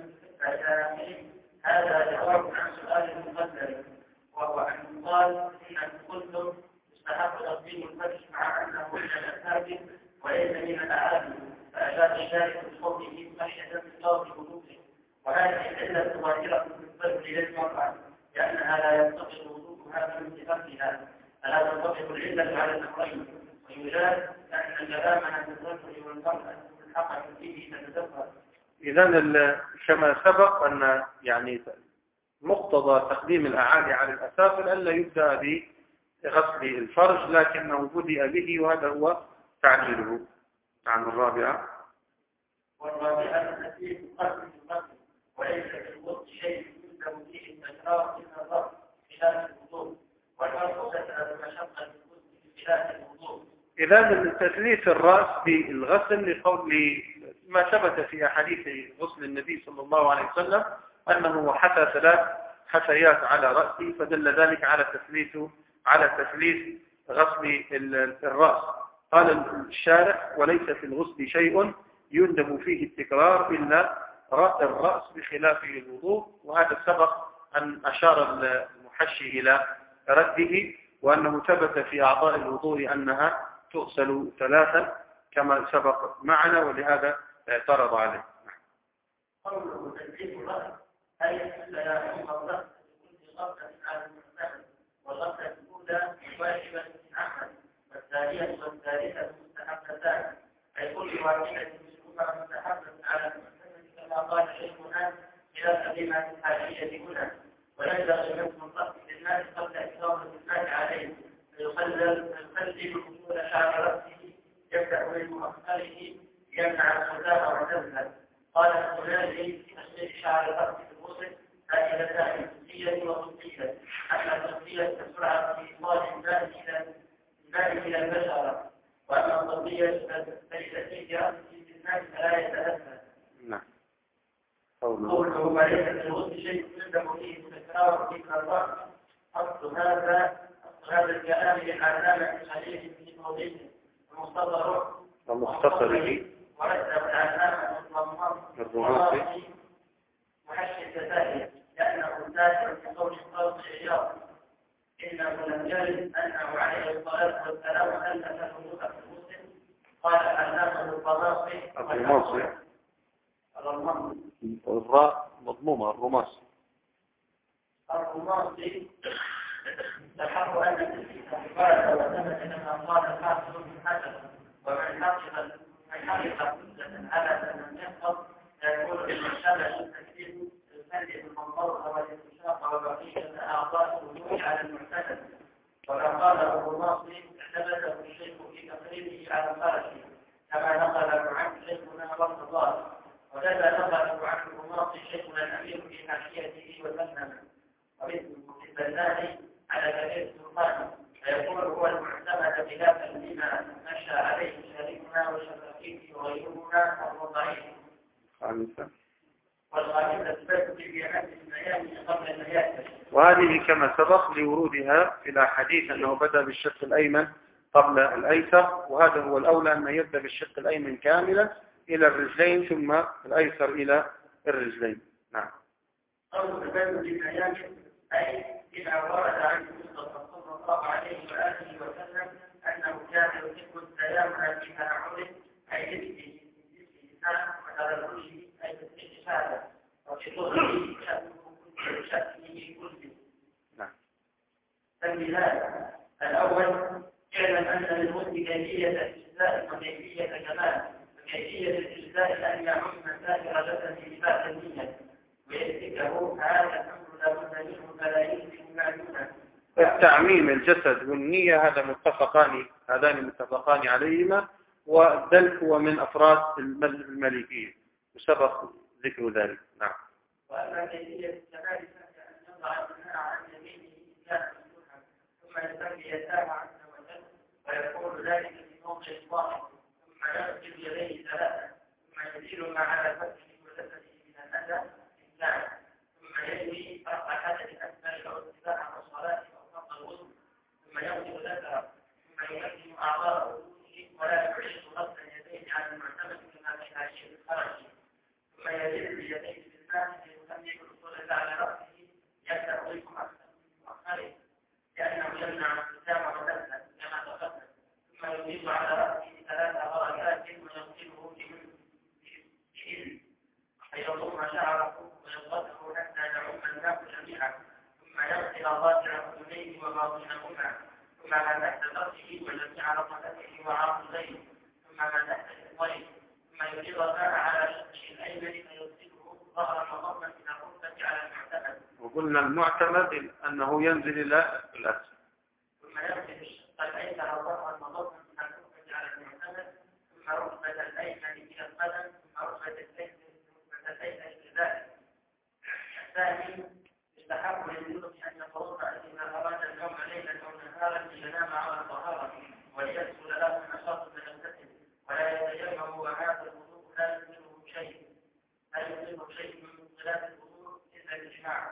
Speaker 4: هذا جواب عن سؤال المقدر، وهو أن يقال إنكم قلتم يستحق تقديم الفتح مع أنه من الأسباب وليس من الأعادي، فأجاب الشارع بقوله خشية بطاقة وضوءه. وهذه العلة ظاهرة في الفرق للمرأة لأنها لا ينتقل وضوءها من صفتها، فلا تنطبق العلة على الأمرين. ويجاز أن الكلام عن الرجل والمرأة الحق فيه تتدبر.
Speaker 3: إذا كما سبق أن يعني مقتضى تقديم الأعالي على الأسافل ألا يبدأ بغسل الفرج، لكنه بدأ به، وهذا هو تعجيله. عن الرابعة.
Speaker 4: والرابعة التي تقدم القدم وليس في الوضوء شيء يلزم فيه التكرار إلا الرفع خلاف الوضوء، والرفع تسأل مشقة الوضوء خلاف الوضوء.
Speaker 3: إذا تثليث الرأس بالغسل لقول ما ثبت في أحاديث غسل النبي صلى الله عليه وسلم أنه حثى ثلاث حثيات على رأسه، فدل ذلك على تثليث على تثليث غسل الرأس. قال الشارح وليس في الغسل شيء يندب فيه التكرار إلا الرأس بخلاف الوضوء، وهذا سبق أن أشار المحشي إلى رده، وأنه ثبت في أعضاء الوضوء أنها تغسل ثلاثا كما سبق معنا، ولهذا اعترض عليه.
Speaker 4: قوله تدريب الرأس أي سلامه الرأس بكل غسلة على المستقبل، والغسلة الأولى واجبة عمدا، والثانية والثالثة مستحبتان، أي كل واحدة منهما مستحبة على المستقبل كما قال شيخنا خلاف بما في الحاشية هنا. ويبدأ بمثل الرأس للناس قبل إصابة الناس عليه، فيخلل فيخلل أصول شعر رأسه يبدأ من مؤخره يمنع الخزاء والنزلة. قال الخلالي في تشريح شعر الرأس في الغسل فائدتان جزئية وخصوصية. أما الخصوصية كسرعة في إيصال الماء إلى الماء إلى البشرة، وأما الخصوصية فلتأتي رأسه بالماء فلا يتأثر.
Speaker 3: نعم.
Speaker 4: قوله وليس في الغسل شيء يلزم فيه التكرار في الرأس. أصل هذا أصل هذا الكلام لعلامة الخليل في موضعه ومختصره
Speaker 3: ومختصره
Speaker 4: ورتب العلامة الرماطي محشي التساهل لأنه سائر في قول الصوت العياض إنه لم يرد أنه عليه الصلاة والسلام ألف الوضوء في المسلم. قال العلامة الرماطي
Speaker 3: الرماطي
Speaker 4: الرماطي
Speaker 3: الراء مضمومة الرماطي
Speaker 4: الرماطي تحق أن التسليم قال وثبت لما قال الحافظ بن حجر ومن حقق من حقق مدة على من يحفظ يقول إن شبه التكليف الفرد بالمنظر والانتشاق وبقية أعضاء الوجود على المعتدل. وما قاله الرماطي اعتمده الشيخ في تقريره على الفرش كما نقل عنه شيخنا والقضاء، وكذا نقل عنه الرماطي شيخنا الأمير في حاشيته وسلم. ومثل البناني على كبير السلطان فيقول هو المعتمد خلافا لما مشى عليه شريكنا وشفاقيه وغيرنا الوضعين.
Speaker 3: خامسا
Speaker 4: والخامسة تثبت بيانات البيان قبل البيان.
Speaker 3: وهذه كما سبق لورودها في الأحاديث أنه بدأ بالشق الأيمن قبل الأيسر، وهذا هو الأولى أن يبدأ بالشق الأيمن كاملا إلى الرجلين ثم الأيسر إلى الرجلين. نعم.
Speaker 4: قول تثبت بيانات أي إذا ورد عن المصطفى صلى الله عليه وآله وسلم أنه كان يحب التيامن في تنعله أي لبسه لسان وتدرجه أي تسليم شهادة وفي طهره شأنه كله.
Speaker 3: نعم.
Speaker 4: تنبيهات. الأول اعلم أن للمسلم كيفية الإجزاء وكيفية كمال، وكيفية الإجزاء أن يعم سائر جسده بباء النية ويتركه هذا الأمر لابد منه فلا يمكن معلومة.
Speaker 3: التعميم الجسد والنية هذا متفقان هذان متفقان عليهما، والدلك هو من أفراد المذهب المالكية وسبق ذكر ذلك. نعم.
Speaker 4: وأما كيفية السماع فأن يضع الماء عن يمينه إزاء مفتوحا ثم يسمي يساره عز وجل ويقول ذلك في موضع واحد ثم يغسل يديه ثلاثا ثم يزيل ما على فتحه وجسده من الأذى إزاء ثم يجري رفع حدث أكبر أو اتباع الصلاة أو فرض الوضوء ثم يغسل ذكره ثم يقدم أعضاء وضوءه ولا يعيد غسل يديه على المعتمد كما في حاشية الخرج ثم يزيل يديه بالماء ليسمي الوصول على رأسه يبدأ بكم أخره لأنه يمنع الالتزام واللذة كما تقدم ثم يزيد على رأسه ثلاث غرزات ويغسله بإذن فيضم شعره ويضغطه حتى يعم الناس جميعا ثم يغسل ظاهر أذنيه وباطنهما ثم ما تحت ضرسه وجميع رقبته وعاقبيه ثم ما تحت الإخوين ثم يفيض الماء على شقه الأيمن فيغسله ظهر مضمة إلى الركبة على المعتمد.
Speaker 3: وقلنا المعتمد أنه ينزل إلى الأسفل.
Speaker 4: ثم يغسل الشق الأيمن ظهر مضمة إلى الركبة على المعتمد ثم ركبة الأيمن إلى القدم ثم ركبة الأيمن الثاني يستحق للجنوب أن يتوضأ إذا أراد اليوم ليلا أو نهارا لينام على الطهارة وليسهل له النشاط فيغتسل ولا يتيمم وهذا الوضوء لا يلزمه شيء لا يلزمه شيء من مبطلات الوضوء إلا الإجماع.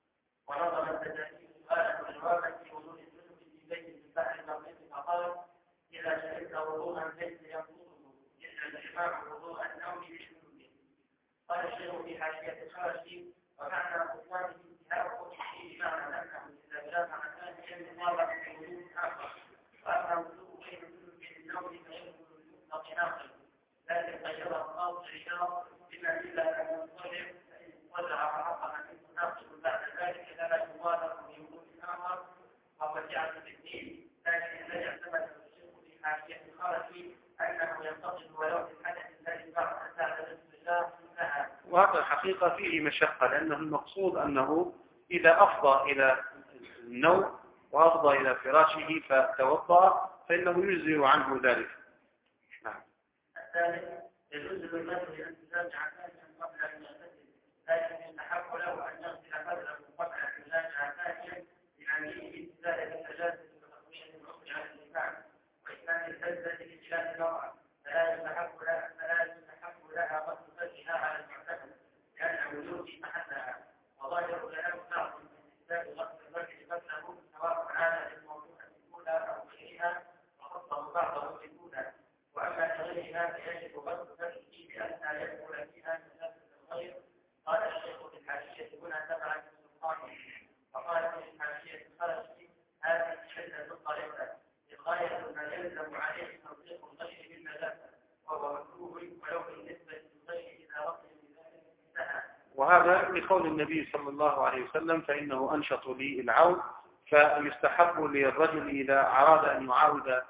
Speaker 4: ونظم التدريب سؤالا جوابا في وضوء الجنوب في بيت البحر المغربي فقال إذا شربت وضوءا ليس ينقضه إلا الإجماع وضوء النوم للجنوب. قال الشيخ في حاشية الخرشي ومعنى بطلان انتهاء قوله بمعنى انه اذا جاء معنى ثانيا مضارع بوجود اخر واما وجود غير وجود النوم فيكون المطلق ناقل لكن غير القول رياض بما اذا لم ينطلق فان وضع محققا منه ناقل بعد ذلك لا يبادر بوجود اخر وهو جعل في الدين لكن الذي اعتمد الشيخ في حاشية الخرشي انه ينتقل ولو في الحدث الذي بعد ساعه الاستجابه انتهى.
Speaker 3: وهذا الحقيقة فيه مشقة لأنه المقصود أنه إذا أفضى إلى النوم وأفضى إلى فراشه فتوضأ فإنه يجزئ عنه ذلك. نعم.
Speaker 4: الثالث يجوز للرجل أن يراجع ثانيا قبل أن يغتسل لكن يستحق له أن يغسل بدنه قبل أن يراجع ثانيا لمعنيه إزالة النجاسة وتقوية العقل على الإمام وإتمام اللذة لإجلاء المرأة فلا يستحق لها فلا يستحق لها غسل فرجها على المعتمد لأن وجودي محلها وظاهر كلام بعض من استثبات غسل الرجل بدنه سواء على الموضوع الأولى أو غيرها وخصه بعضه بالأولى وأما لغيرها فيجب غسل فرجه بأن يدخل فيها نجاسة الغير. قال الشيخ في الحاشية هنا تبعا للسلطان وقال في الحاشية الخرجي هذه شدة الطريقة للغاية ما يلزم عليه تنظيف الغير بالنجاسة وهو مكروه ولو بالنسبة للغير إذا وصل بذلك انتهى.
Speaker 3: وهذا لقول النبي صلى الله عليه وسلم فإنه أنشط للعود فيستحب للرجل إذا أراد أن يعاود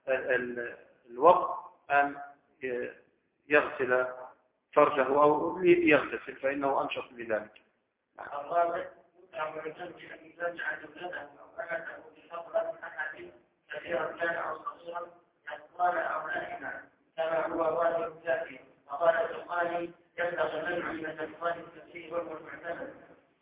Speaker 3: الوقت أن يغسل فرجه أو يغتسل فإنه أنشط لذلك.
Speaker 4: الرابع يتعب الجنب أن يرجع جملته أو أمته بفضل أحد كثيرا كان أو صغيرا يقال أو نائما كما هو واجب ذاته وقال الشيخاني يبلغ منع من الإخوان الكثير والمعتمد.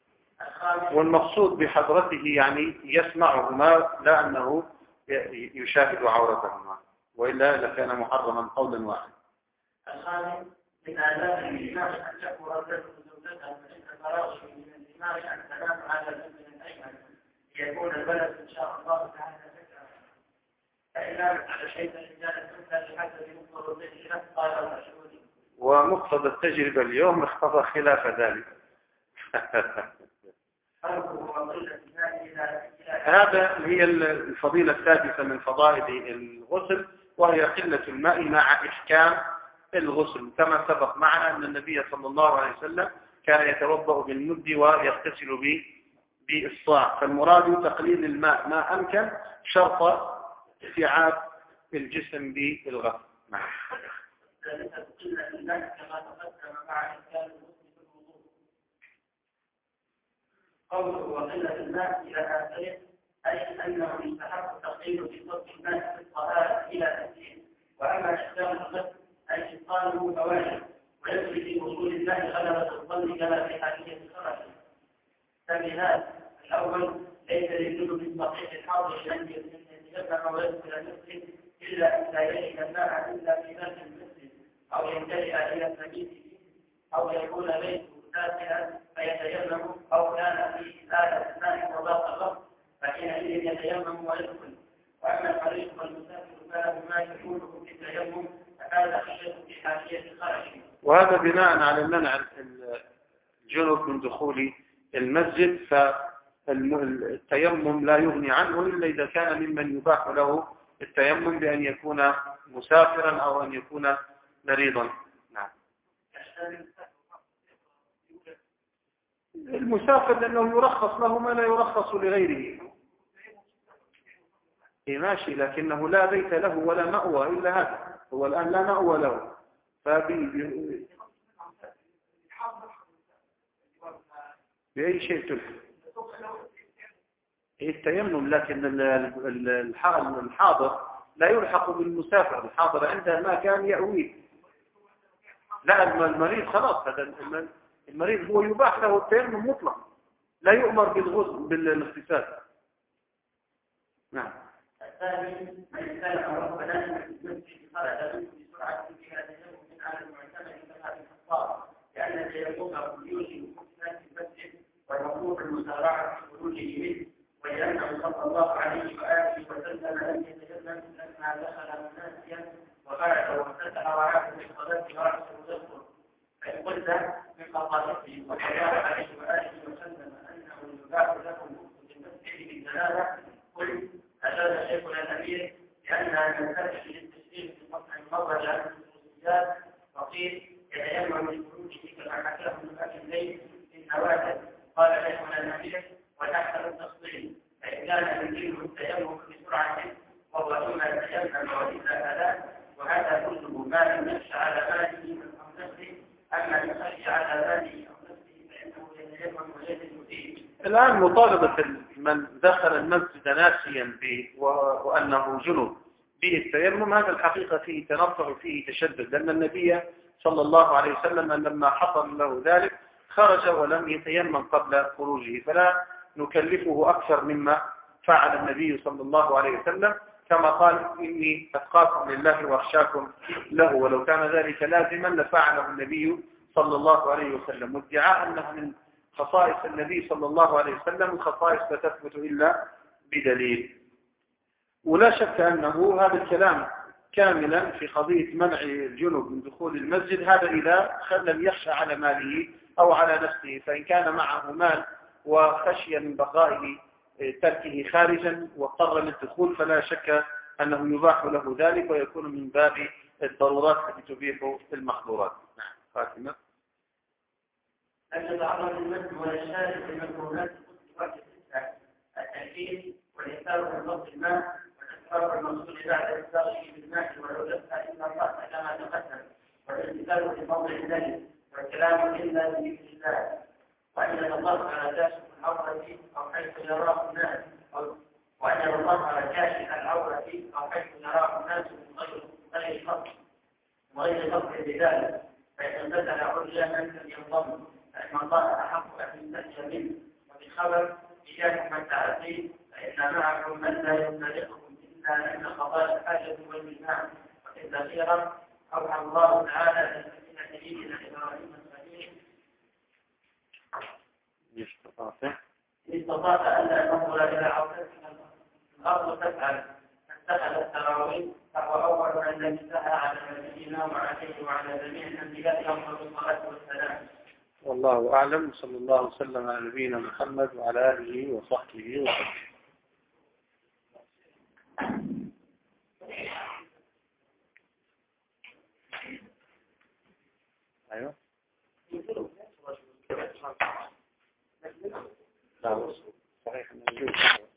Speaker 3: والمقصود بحضرته يعني يسمعهما لا أنه يشاهد عورتهما وإلا لكان محرما قولا واحدا.
Speaker 4: الخامس من آداب الإمام أن يكون الرجل زوجته عند فراغه من الإمام أن تنام على الجنب الأيمن ليكون البلد إن شاء الله تعالى ذكرا فإن على شيء الرجال تنسى بحسب مقتضى التجربة قال المشهوري
Speaker 3: ومقتضى التجربة اليوم اقتضى خلاف ذلك. هذا هي الفضيلة السادسة من فضائل الغسل وهي قلة الماء مع إحكام الغسل كما سبق معنا أن النبي صلى الله عليه وسلم كان يتوضأ بالمد ويغتسل بالصاع فالمراد تقليل الماء ما أمكن شرط استيعاب الجسم بالغسل. نعم.
Speaker 4: قوله وقلة الماء إلى آخره أي أنه يستحق التقليل في صرف الماء في الطهارة إلى تسليم وأما إحسان القصد أي إتقانه فواجب ويجري في وصول الله غلبة الظن كما في حديث الخرج. فبهذا الأول ليس للجنب الصحيح الحاضر أن يتجمع ويدخل نفسه إلا أن لا يجد الماء إلا في ذات المسجد أو ينتهي إلى المبيت أو يكون بيته ساكنا فيتيمم أو كان في آلة الماء وضاق الوقت فحينئذ يتيمم ويدخل. وأما الطريق والمسافر فله ما يكونه في التيمم فهذا الشيخ في حاشية الخرج.
Speaker 3: وهذا بناء على منع الجنب من دخول المسجد، فالتيمم لا يغني عنه إلا إذا كان ممن يباح له التيمم بأن يكون مسافرا أو أن يكون مريضا. نعم. المسافر لأنه يرخص له ما لا يرخص لغيره. إيه ماشي، لكنه لا بيت له ولا مأوى إلا هذا، هو الآن لا مأوى له فبي بأي شيء تلحق التيمم، لكن الحاضر لا يلحق بالمسافر. الحاضر عنده ما كان يأويه. لا، المريض خلاص، هذا المريض هو يباح له التيمم مطلق، لا يؤمر بالغسل بالاغتسال. نعم.
Speaker 4: الثاني من كان ربنا في المسجد خرج منه بسرعة فيها تيمم من على المعتمد كما في الخطاب، لأن التيمم يوجب حسنات المسجد ويوقوف المسارعة في خروجه منه، ولأنه صلى الله عليه وآله وسلم لم يتيمم لما دخل مناسيا وخرج وافتتح وعاد في الصلاة ورأسه يذكر. فإن قلت من قضاته صلى الله عليه وآله وسلم أنه يباح لكم في المسجد بالجنازة، قل أجاز شيخنا الأمير لأنها تنفتح للتشريف في قطع المضى لأهل الخصوصيات، وقيل يتيمم من خروجه كما حكاه ابن أبي الليل من نوادر. قال شيخنا الأمير وتحت التفصيل فإن كان يمكنه التيمم بسرعة وهو إما يتيمم وإلا فلا، وهذا كله ما لم يخشى على ماله أو نفسه. أما إن خشي على ماله أو نفسه فإنه يتيمم ويجب فيه.
Speaker 3: الآن مطالبة من دخل المسجد ناسيا وأنه جنب به التيمم، هذا الحقيقة فيه تنطع فيه تشدد، لأن النبي صلى الله عليه وسلم لما حصل له ذلك خرج ولم يتيمم قبل خروجه، فلا نكلفه أكثر مما فعل النبي صلى الله عليه وسلم، كما قال إني أتقاكم لله وأخشاكم له، ولو كان ذلك لازما لفعله النبي صلى الله عليه وسلم. وادعاء أنها من خصائص النبي صلى الله عليه وسلم الخصائص لا تثبت إلا بدليل. ولا شك أنه هذا الكلام كاملا في قضية منع الجنب من دخول المسجد، هذا إذا لم يخشى على ماله أو على نفسه. فإن كان معه مال وخشي من بقائه تركه خارجا واضطر للدخول فلا شك أنه يباح له ذلك ويكون من باب الضرورات التي تبيح المحظورات. نعم. فاطمة.
Speaker 4: أن يتعرض المسجد والشارع في المكروهات وقت التسعة التأكيد والإثار من ضبط الماء والإثار المقصود بعد إثاره بالماء والعدد إلا الرأس كما تقدم، والإثار في موضع النجم والكلام إلا بذكر الله، وأن يتطهر كاشف العورة أو حيث يراه الناس، وأن يتطهر كاشف العورة أو حيث يراه الناس من غير غير فضل وغير فضل بذلك، فإن بدل عرجانا لم ينضم فإن الله أحق أن يستجب منه. وبخبر إياكم التعدي فإن معكم من لا يمتلككم إلا أن قضاء الحاجة والمناع. وفي الأخيرة أوحى الله تعالى إلى سيدنا إبراهيم الخليل إن استطعت ألا تنظر إلى عورتك الأرض تفعل فاتخذ التراويح، فهو أول من لبسها على نبينا وعليه وعلى جميع الأنبياء يوم الصلاة والسلام.
Speaker 3: والله أعلم. صلى الله وسلم على نبينا محمد وعلى آله وصحبه وسلم. أيوة. لا صحيح.